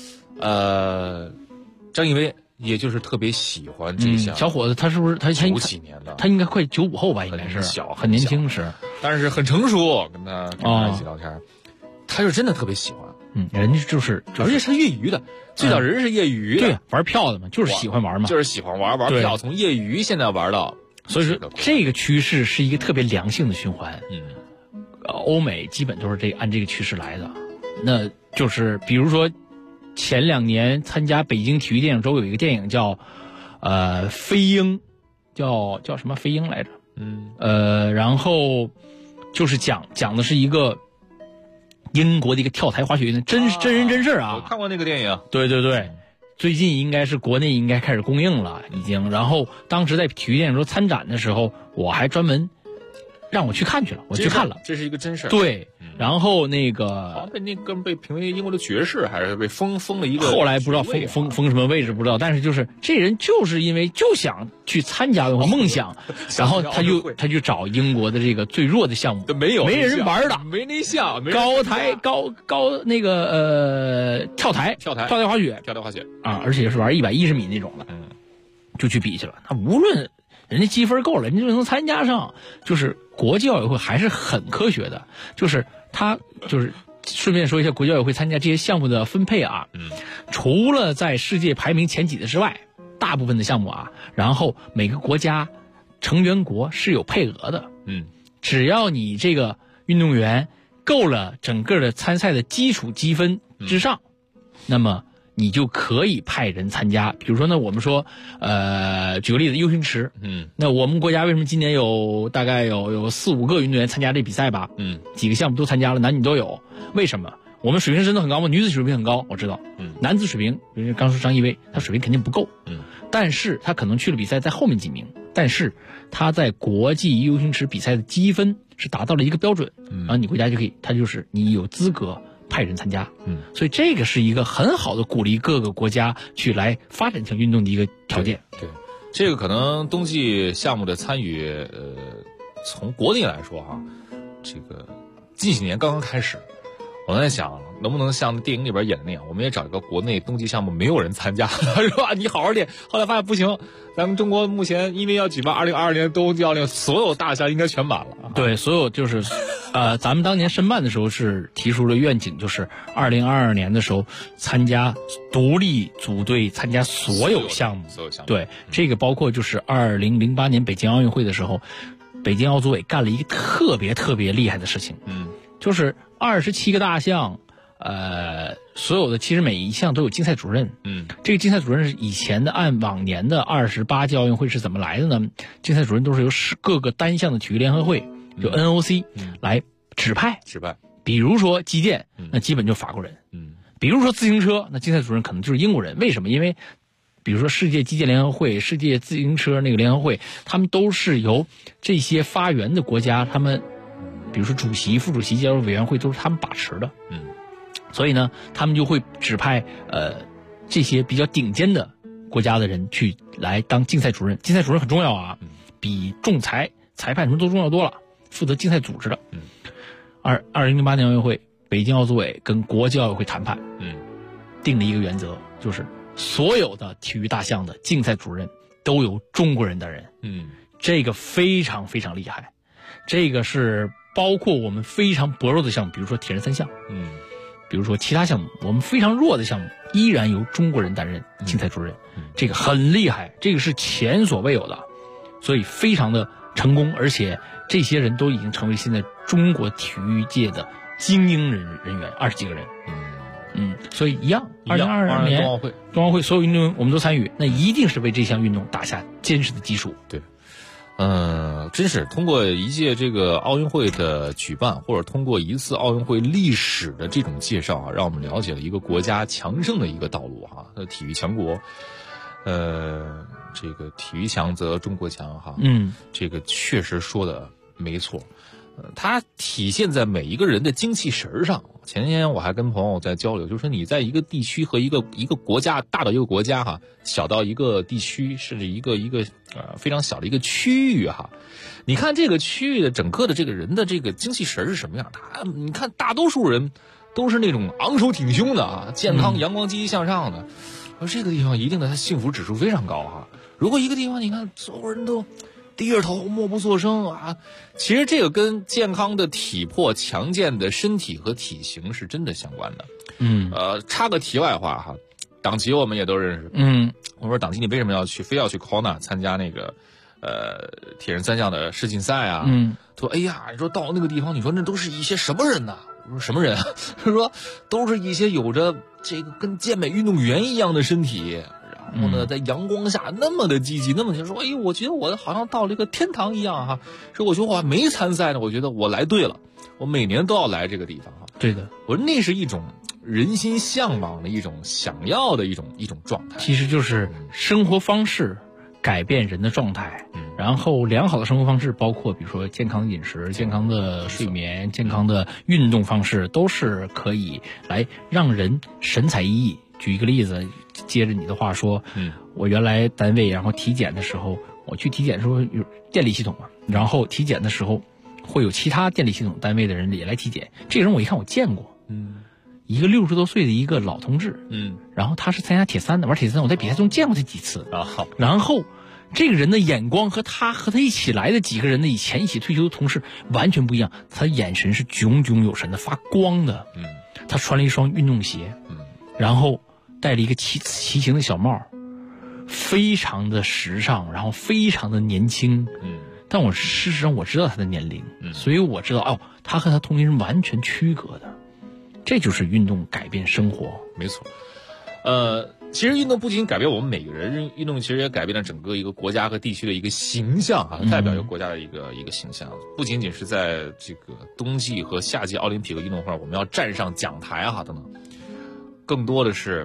张艺威。也就是特别喜欢这项小伙子，他是不是他 90几年的？ 他应该快95后吧，应该是很年轻时， 但是很成熟。跟他一起聊天，他是真的特别喜欢。 人家就是而且是业余的，最早人是业余的， 对，玩票的嘛，就是喜欢玩嘛， 就是喜欢玩票，从业余现在玩到， 所以说这个趋势是一个特别良性的循环。欧美基本都是按这个趋势来的，那就是比如说。前2年参加北京体育电影周有一个电影叫飞鹰，叫什么飞鹰来着？然后就是讲的是一个英国的一个跳台滑雪运动，真人真事啊！ 我看过那个电影。 对，最近应该是国内应该开始公映了，已经。然后当时在体育电影周参展的时候，我还专门让我去看去了，我去看了， 这是一个真事。 对。然后那个好像被那哥们被评为英国的爵士，还是被封了一个。 后来不知道封什么位置不知道，但是就是这人就是因为就想去参加梦想，然后他就找英国的这个最弱的项目，没人玩的， 没那项， 高台高那个跳台滑雪啊，而且是玩110米那种的，就去比去了。他无论人家积分够了，人家就能参加上，就是国际奥委会还是很科学的，就是他就是顺便说一下国际奥委会参加这些项目的分配啊，除了在世界排名前几的之外，大部分的项目啊，然后每个国家成员国是有配额的，只要你这个运动员够了整个的参赛的基础积分之上，那么你就可以派人参加。比如说呢，我们说举个例子，U型池，那我们国家为什么今年大概有4-5个运动员参加这比赛吧？几个项目都参加了，男女都有。为什么？我们水平真的很高吗？女子水平很高，我知道。男子水平，比如刚说张艺威，他水平肯定不够。但是他可能去了比赛在后面几名，但是他在国际 U 型池比赛的积分是达到了一个标准，然后你国家就可以，他就是你有资格派人参加。所以这个是一个很好的鼓励各个国家去来发展这项运动的一个条件。 对，这个可能冬季项目的参与，从国内来说哈，这个近几年刚刚开始。我在想，能不能像电影里边演的那样，我们也找一个国内冬季项目没有人参加，是吧？你好好练。后来发现不行，咱们中国目前因为要举办2022年冬季奥运，所有大项应该全满了。 对，所有就是，咱们当年申办的时候是提出了愿景，就是2022年的时候参加独立组队参加所有项目。对，这个包括就是2008年北京奥运会的时候，北京奥组委干了一个特别特别厉害的事情。就是27个大项，所有的其实每一项都有竞赛主任。这个竞赛主任是以前的按往年的28届奥运会是怎么来的呢？竞赛主任都是由各个单项的体育联合会，就 NOC 来指派。比如说击剑，那基本就法国人。比如说自行车，那竞赛主任可能就是英国人。为什么？因为比如说世界击剑联合会、世界自行车那个联合会，他们都是由这些发源的国家，他们比如说主席、副主席、加入委员会都是他们把持的。所以呢，他们就会指派这些比较顶尖的国家的人去来当竞赛主任。竞赛主任很重要啊，比仲裁、裁判什么都重要多了，负责竞赛组织的。2008年奥运会，北京奥组委跟国际奥委会谈判，定了一个原则，就是所有的体育大项的竞赛主任都由中国人担任。这个非常非常厉害，这个是包括我们非常薄弱的项目，比如说铁人3项，比如说其他项目，我们非常弱的项目依然由中国人担任竞赛主任，这个很厉害，这个是前所未有的，所以非常的成功，而且这些人都已经成为现在中国体育界的精英人员，20几个人。所以一样，2022年冬奥会所有运动我们都参与，那一定是为这项运动打下坚实的基础。 对。真是通过一届这个奥运会的举办，或者通过一次奥运会历史的这种介绍啊，让我们了解了一个国家强盛的一个道路哈。体育强国，这个体育强则中国强哈。这个确实说的没错。它体现在每一个人的精气神上。前天我还跟朋友在交流，就是说你在一个地区和一个国家，大到一个国家哈，小到一个地区，甚至一个非常小的一个区域哈，你看这个区域的整个的这个人的这个精气神是什么样？你看大多数人都是那种昂首挺胸的啊，健康、阳光、积极向上的。而这个地方一定的，它幸福指数非常高哈。如果一个地方你看所有人都低着头默不作声啊，其实这个跟健康的体魄、强健的身体和体型是真的相关的。插个题外话哈，党旗我们也都认识。我说党旗你为什么非要去 Kona 参加那个铁人3项的世锦赛啊？他说哎呀，你说到那个地方，你说那都是一些什么人呢？我说什么人啊？他说都是一些有着这个跟健美运动员一样的身体。然后呢，在阳光下那么的积极，那么就说，我觉得我好像到了一个天堂一样哈。说我觉得我还没参赛呢，我觉得我来对了，我每年都要来这个地方哈。 对的， 我说那是一种人心向往的一种想要的一种状态。 其实就是生活方式改变人的状态，然后良好的生活方式包括比如说健康的饮食、健康的睡眠、健康的运动方式，都是可以来让人神采奕奕。举一个例子，接着你的话说，我原来单位然后体检的时候，我去体检的时候有电力系统嘛，然后体检的时候会有其他电力系统单位的人也来体检。这个人我一看我见过，一个60多岁的一个老同志，然后他是参加铁三的，玩铁三，我在比赛中见过他几次啊。然后这个人的眼光和他一起来的几个人的以前一起退休的同事完全不一样，他的眼神是炯炯有神的，发光的。他穿了一双运动鞋，然后戴了一个骑行的小帽，非常的时尚，然后非常的年轻。但我事实上我知道他的年龄，所以我知道他和他同龄人完全区隔的。这就是运动改变生活。 没错。其实运动不仅改变我们每个人，运动其实也改变了整个一个国家和地区的一个形象啊，代表一个国家的一个形象。不仅仅是在这个冬季和夏季奥林匹克运动会，我们要站上讲台啊等等，更多的是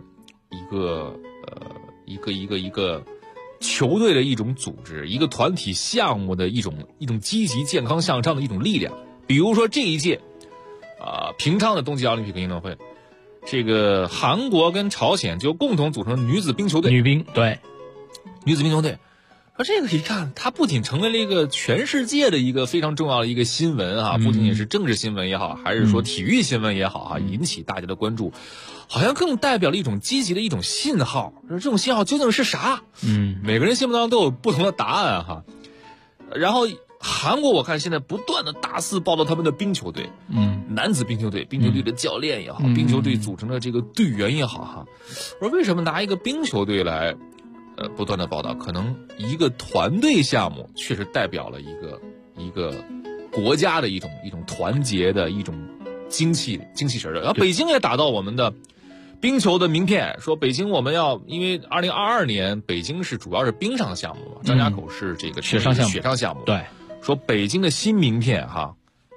一个球队的一种组织，一个团体项目的一种积极健康向上的一种力量。比如说这一届平昌的冬季奥林匹克运动会，这个韩国跟朝鲜就共同组成女子冰球队。 女子冰球队。说这个一看， 它不仅成为了一个全世界的一个非常重要的一个新闻啊，不仅仅是政治新闻也好，还是说体育新闻也好啊，引起大家的关注，好像更代表了一种积极的一种信号。这种信号究竟是啥？每个人心目当中都有不同的答案哈。然后韩国我看现在不断的大肆报道他们的冰球队，男子冰球队的教练也好，冰球队组成的这个队员也好哈。我说为什么拿一个冰球队来不断的报道？可能一个团队项目确实代表了一个国家的一种团结的一种精气神的。然后北京也打到我们的冰球的名片，说北京我们要，因为2022年北京是主要是冰上项目嘛，张家口是这个雪上项目。对，说北京的新名片哈，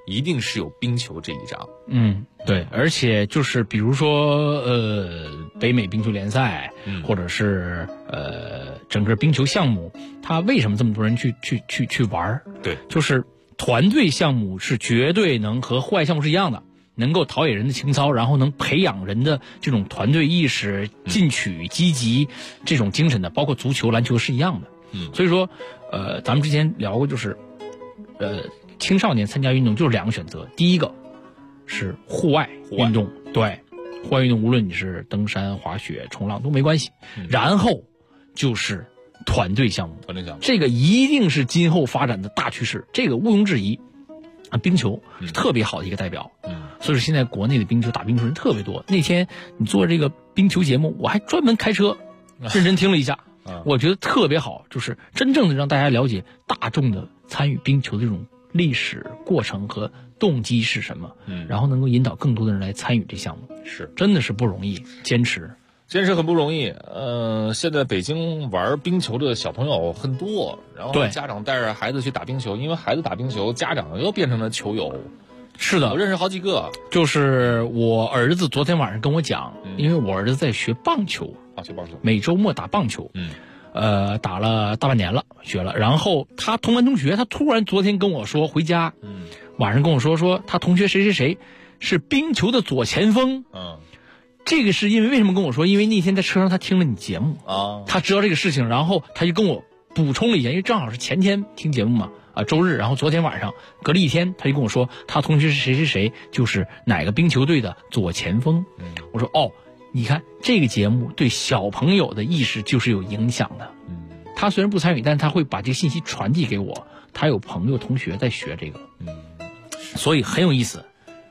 一定是有冰球这一章。 对，而且就是比如说北美冰球联赛，或者是整个冰球项目，它为什么这么多人去玩？ 对， 就是团队项目是绝对能和户外项目是一样的，能够陶冶人的情操，然后能培养人的这种团队意识、进取、积极这种精神的，包括足球、篮球是一样的。所以说咱们之前聊过，就是青少年参加运动就是2个选择，第一个是户外运动，对，户外运动无论你是登山、滑雪、冲浪都没关系，然后就是团队项目，这个一定是今后发展的大趋势，这个毋庸置疑。冰球是特别好的一个代表，所以说现在国内的冰球打冰球人特别多。那天你做这个冰球节目，我还专门开车认真听了一下，我觉得特别好，就是真正的让大家了解大众的参与冰球的这种历史过程和动机是什么，然后能够引导更多的人来参与这项目， 是真的是不容易，坚持很不容易。现在北京玩冰球的小朋友很多，然后家长带着孩子去打冰球，因为孩子打冰球，家长又变成了球友。 是的， 我认识好几个。 就是我儿子昨天晚上跟我讲，因为我儿子在学棒球， 学棒球， 每周末打棒球，打了大半年了，学了。然后他同班同学，他突然昨天跟我说回家，晚上跟我说他同学谁谁谁是冰球的左前锋，这个是因为什么跟我说？因为那天在车上他听了你节目他知道这个事情，然后他就跟我补充了一下，因为正好是前天听节目嘛，周日，然后昨天晚上隔了一天，他就跟我说他同学是谁谁谁，就是哪个冰球队的左前锋。我说你看这个节目对小朋友的意识就是有影响的。他虽然不参与，但是他会把这个信息传递给我，他有朋友同学在学这个，所以很有意思。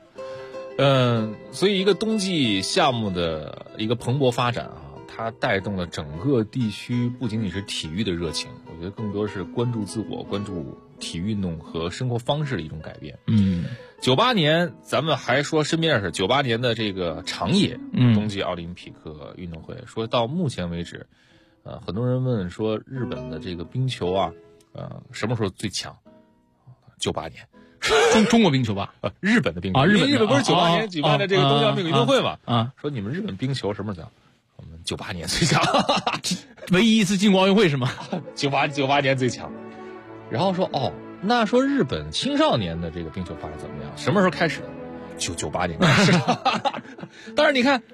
所以一个冬季项目的一个蓬勃发展它带动了整个地区不仅仅是体育的热情，我觉得更多是关注自我、关注体育运动和生活方式的一种改变。98年咱们还说身边的事，98年的这个长野冬季奥林匹克运动会，说到目前为止，很多人问说日本的这个冰球什么时候最强？98年。 中国冰球吧， 日本的冰球日本不是98年举办的这个冬季奥林匹克运动会嘛？说你们日本冰球什么时候强？我们98年最强， 唯一一次进过奥运会是吗 ？98年最强。然后说那说日本青少年的这个冰球发展怎么样？什么时候开始的？就98年开始。但是你看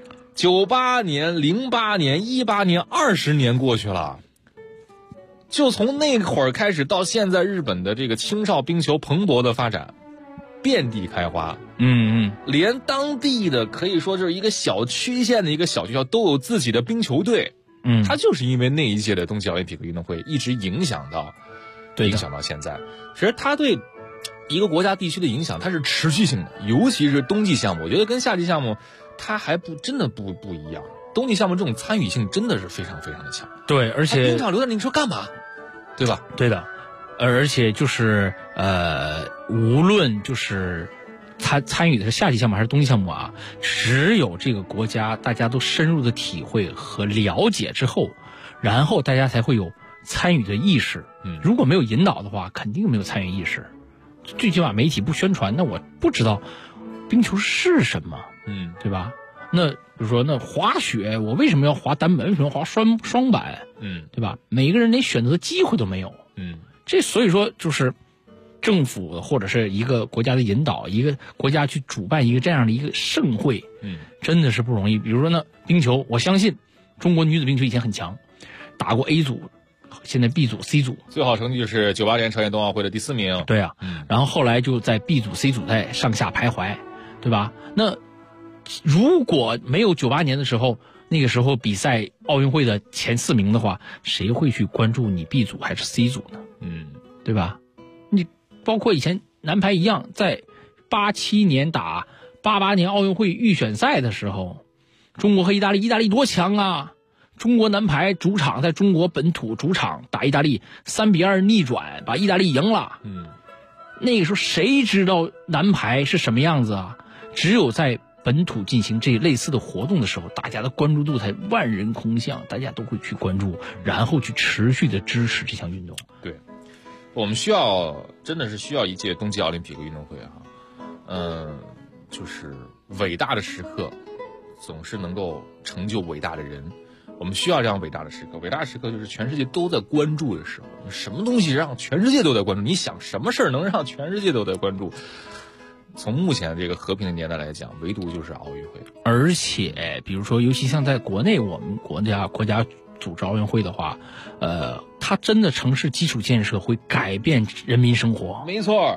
，98年、08年、18年，20年过去了。就从那会儿开始到现在，日本的这个青少冰球蓬勃的发展，遍地开花。连当地的可以说就是一个小区县的一个小学校都有自己的冰球队。它就是因为那一届的冬季奥林匹克运动会一直影响到现在。其实它对一个国家地区的影响它是持续性的，尤其是冬季项目，我觉得跟夏季项目它还真的不一样。冬季项目这种参与性真的是非常非常的强。 对，而且冰场留在你说干嘛？对吧？ 对的，而且就是无论就是参与的是夏季项目还是冬季项目只有这个国家大家都深入的体会和了解之后，然后大家才会有参与的意识。如果没有引导的话，肯定没有参与意识。最起码媒体不宣传，那我不知道冰球是什么，对吧？那比如说那滑雪，我为什么要滑单板？为什么要滑双板？对吧？每一个人连选择机会都没有。这所以说就是政府或者是一个国家的引导，一个国家去主办一个这样的一个盛会，真的是不容易。比如说呢，冰球，我相信中国女子冰球以前很强，打过 A 组，现在 B 组、C 组， 最好成绩就是98年朝鲜冬奥会的第4名。 对啊，然后后来就在 B 组、C 组在上下徘徊，对吧？那如果没有98年的时候，那个时候比赛奥运会的前4名的话，谁会去关注你 B 组还是 C 组呢？对吧？你包括以前男排一样，在87年打88年奥运会预选赛的时候，中国和意大利多强啊！中国男排主场在中国本土主场打意大利，3-2逆转，把意大利赢了。那个时候谁知道男排是什么样子啊？只有在本土进行这类似的活动的时候，大家的关注度才万人空巷，大家都会去关注，然后去持续的支持这项运动。 对，我们真的是需要一届冬季奥林匹克运动会就是伟大的时刻总是能够成就伟大的人，我们需要这样伟大的时刻。伟大的时刻就是全世界都在关注的时候，什么东西让全世界都在关注？你想什么事儿能让全世界都在关注？从目前这个和平的年代来讲，唯独就是奥运会。 而且比如说尤其像在国内，我们国家组织奥运会的话，它真的城市基础建设会改变人民生活。 没错。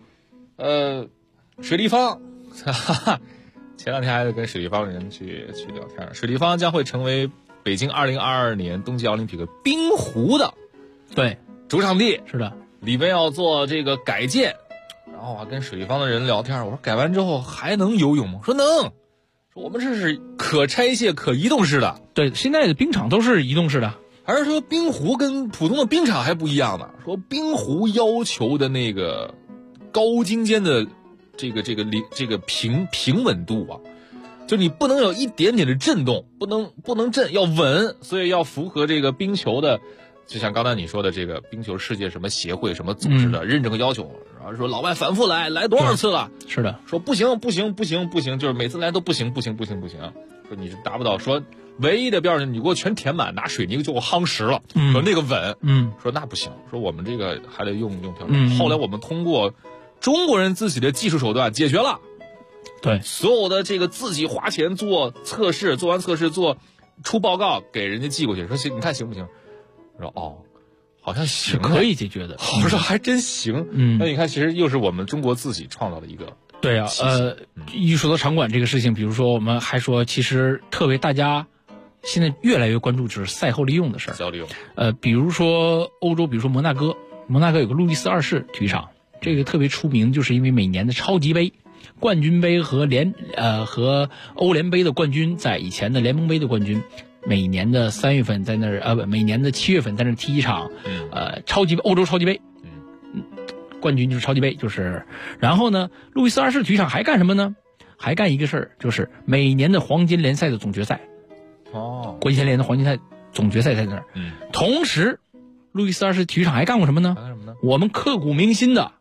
水立方前两天还跟水立方的人去聊天，水立方将会成为北京2022年冬季奥林匹克冰壶的主场地。 是的， 里面要做这个改建。然后我跟水立方的人聊天，我说改完之后还能游泳吗？说能，说我们这是可拆卸可移动式的。 对，现在的冰场都是移动式的。 还是说冰壶跟普通的冰场还不一样呢？说冰壶要求的那个高精尖的这个平稳度啊，就你不能有一点点的震动，不能震，要稳，所以要符合这个冰球的，就像刚才你说的这个冰球世界什么协会什么组织的认证和要求。然后说老外反复来多少次了？ 是的， 说不行，就是每次来都不行，说你是达不到，说唯一的标准你给我全填满，拿水泥就给我夯实了，说那个稳，说那不行，说我们这个还得用调整。后来我们通过中国人自己的技术手段解决了。 对， 所有的这个自己花钱做测试，做完测试出报告给人家寄过去，说行，你看行不行？说好像行， 可以解决的。 我说还真行。那你看，其实又是我们中国自己创造的一个。 对啊，一说到场馆这个事情，比如说我们还说，其实特别大家现在越来越关注就是赛后利用的事儿。 赛后利用。 比如说欧洲，比如说摩纳哥有个路易斯2世体育场，这个特别出名，就是因为每年的超级杯、冠军杯和欧联杯的冠军，在以前的联盟杯的冠军。每年的3月份在那儿每年的7月份在那儿踢一场欧洲超级杯，冠军就是超级杯，就是然后呢，路易斯2世体育场还干什么呢？还干一个事儿，就是每年的黄金联赛的总决赛。国际田联的黄金赛总决赛在那儿。同时，路易斯2世体育场还干过什么呢？我们刻骨铭心的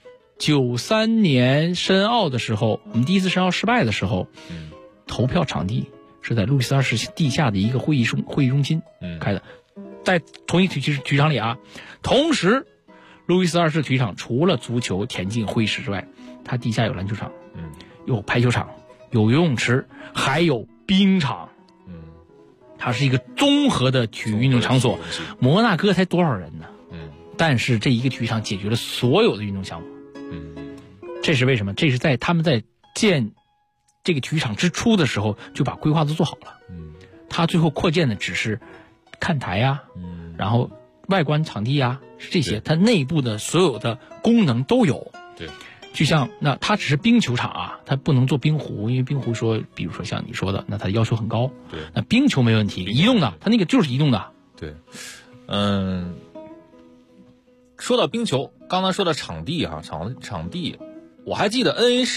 93年申奥的时候，我们第一次申奥失败的时候，投票场地是在路易斯2世地下的一个会议中心开的，在同一体育场里啊。同时，路易斯2世体育场除了足球、田径、会议室之外，它地下有篮球场，有排球场，有游泳池，还有冰场。它是一个综合的体育运动场所。摩纳哥才多少人呢？但是这一个体育场解决了所有的运动项目。这是为什么？这是在他们在建这个体育场之初的时候就把规划都做好了。他最后扩建的只是看台呀，然后外观场地呀，是这些，它内部的所有的功能都有。 对， 就像那它只是冰球场啊，它不能做冰壶，因为冰壶说，比如说像你说的，那它要求很高。 对， 那冰球没问题，移动的，它那个就是移动的。 对，说到冰球，刚才说到场地哈，场地，我还记得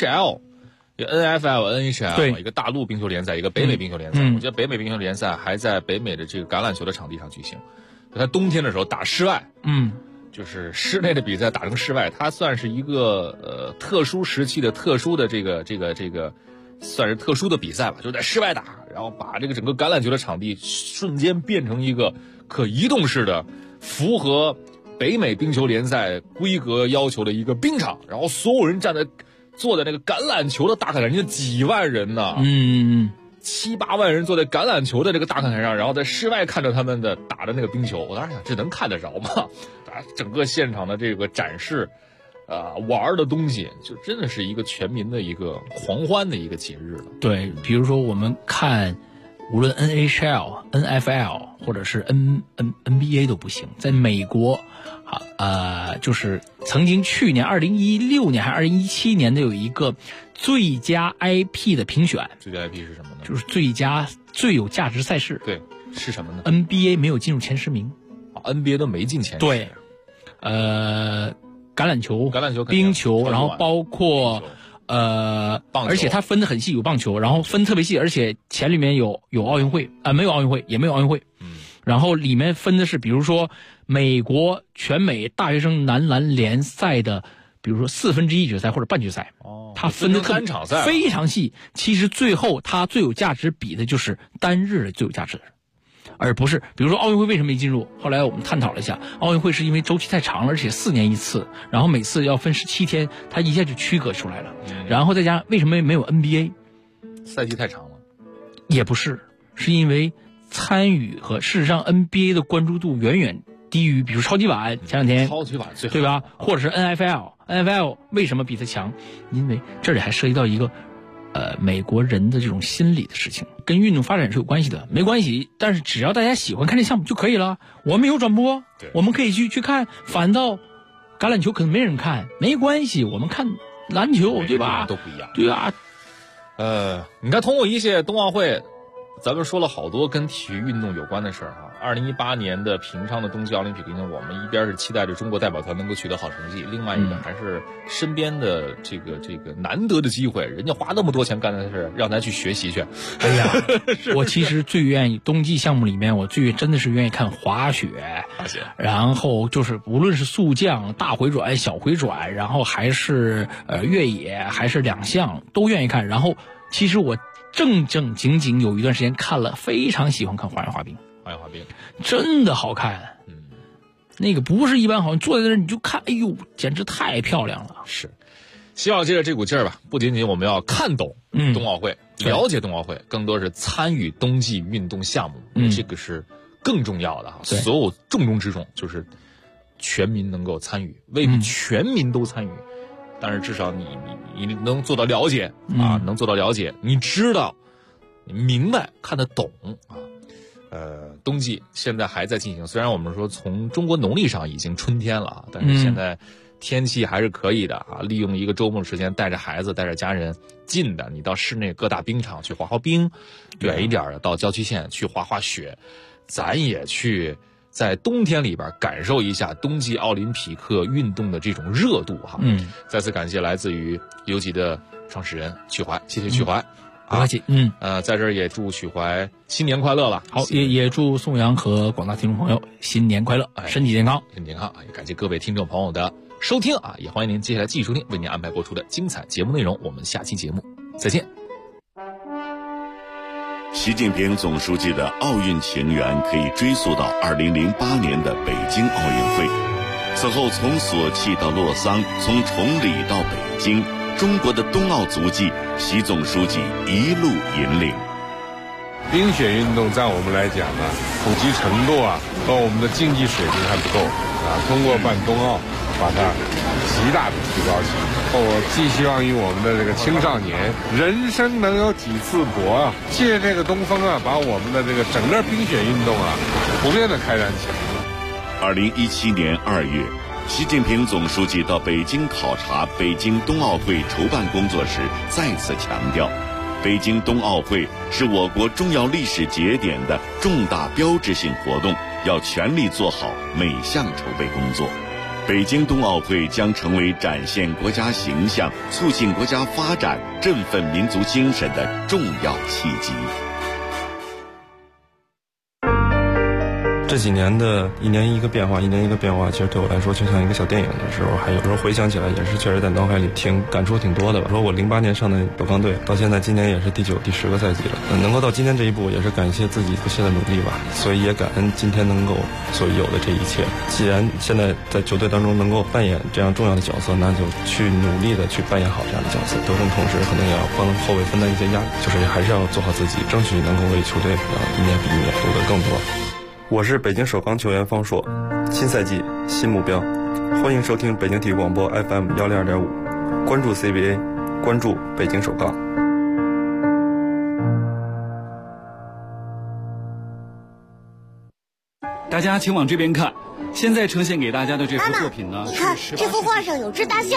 NFL、NHL 一个大陆冰球联赛，一个北美冰球联赛。我觉得北美冰球联赛还在北美的这个橄榄球的场地上举行，在冬天的时候打室外，就是室内的比赛打成室外，它算是一个特殊时期的特殊的这个算是特殊的比赛吧，就在室外打，然后把这个整个橄榄球的场地瞬间变成一个可移动式的，符合北美冰球联赛规格要求的一个冰场，然后所有人坐在那个橄榄球的大看台，人家几万人呢，7、8万人坐在橄榄球的这个大看台上，然后在室外看着他们的打的那个冰球。我当时想，这能看得着吗？整个现场的这个展示，玩的东西，就真的是一个全民的一个狂欢的一个节日了。 对，比如说我们看，无论 NHL、NFL 或者是 NBA 都不行，在美国。就是曾经去年2016年还是2017年的有一个最佳 IP 的评选。 最佳 IP 是什么呢？ 就是最有价值赛事。 对，是什么呢？ NBA 没有进入前10名。 NBA 都没进前10。 对，橄榄球、冰球，然后包括棒球， 而且它分得很细，有棒球，然后分特别细，而且前里面有奥运会没有奥运会，也没有奥运会。然后里面分的是，比如说美国全美大学生男篮联赛的，比如说1/4决赛或者半决赛。 它分的单场赛非常细。其实最后它最有价值比的就是单日的最有价值，而不是比如说奥运会为什么没进入？后来我们探讨了一下，奥运会是因为周期太长了，而且4年一次，然后每次要分17天，它一下就区隔出来了。然后再加上为什么没有 NBA？ 赛季太长了， 也不是，是因为参与和事实上 NBA 的关注度远远低于，比如超级碗前两天， 超级碗最好， 对吧？或者是 NFL 为什么比它强？因为这里还涉及到一个美国人的这种心理的事情，跟运动发展是有关系的，没关系，但是只要大家喜欢看这项目就可以了。我们有转播，我们可以去看，反倒橄榄球可能没人看，没关系，我们看篮球，对吧？ 都不一样， 对啊。 你看通过一届冬奥会，咱们说了好多跟体育运动有关的事儿哈。2018年的平昌的冬季奥林匹克运动，我们一边是期待着中国代表团能够取得好成绩，另外一个还是身边的这个难得的机会，人家花那么多钱干的事，让咱去学习去。 哎呀，我其实最愿意冬季项目里面，我真的是愿意看滑雪，然后就是无论是速降、大回转、小回转，然后还是越野，还是两项都愿意看。然后其实我正经有一段时间看了，非常喜欢看花样滑冰。真的好看，那个不是一般好，你坐在那儿你就看，哎呦，简直太漂亮了。 是，希望借着这股劲儿吧，不仅仅我们要看懂冬奥会，了解冬奥会，更多是参与冬季运动项目，这个是更重要的哈。所有重中之重就是全民能够参与，未必全民都参与，但是至少你能做到了解啊，能做到了解，你知道，你明白，看得懂啊。冬季现在还在进行，虽然我们说从中国农历上已经春天了啊，但是现在天气还是可以的啊。利用一个周末的时间，带着孩子，带着家人，近的你到室内各大冰场去滑滑冰，远一点的到郊区县去滑滑雪，咱也去在冬天里边感受一下冬季奥林匹克运动的这种热度哈。再次感谢来自于游记的创始人曲怀，谢谢曲怀。 不客气， 在这儿也祝曲怀新年快乐了。 好，也祝宋阳和广大听众朋友新年快乐，身体健康， 身体健康。也感谢各位听众朋友的收听啊，也欢迎您接下来继续收听为您安排播出的精彩节目内容。我们下期节目再见。 习近平总书记的奥运情缘可以追溯到2008年的北京奥运会，此后从索契到洛桑，从崇礼到北京，中国的冬奥足迹，习总书记一路引领。 冰雪运动在我们来讲呢，普及程度和我们的竞技水平还不够通过办冬奥，把它极大的提高起来。我寄希望于我们的这个青少年，人生能有几次搏借这个东风把我们的这个整个冰雪运动普遍的开展起来。 2017年2月。习近平总书记到北京考察北京冬奥会筹办工作时，再次强调，北京冬奥会是我国重要历史节点的重大标志性活动，要全力做好每项筹备工作。北京冬奥会将成为展现国家形象、促进国家发展、振奋民族精神的重要契机。 这几年的一年一个变化，其实对我来说就像一个小电影的时候，还有时候回想起来也是确实在脑海里感触挺多的吧。说我08年上的首钢队，到现在今年也是第9、第10个赛季了，能够到今天这一步，也是感谢自己不懈的努力吧。所以也感恩今天能够所有的这一切。既然现在在球队当中能够扮演这样重要的角色，那就去努力的去扮演好这样的角色。得分同时可能也要帮后卫分担一些压力，就是还是要做好自己，争取能够为球队一年比一年夺得更多。我是北京首钢球员方硕，新赛季新目标，欢迎收听北京体育广播 FM 102.5，关注 CBA， 关注北京首钢。 大家请往这边看，现在呈现给大家的这幅作品呢， 你看这幅画上有只大象。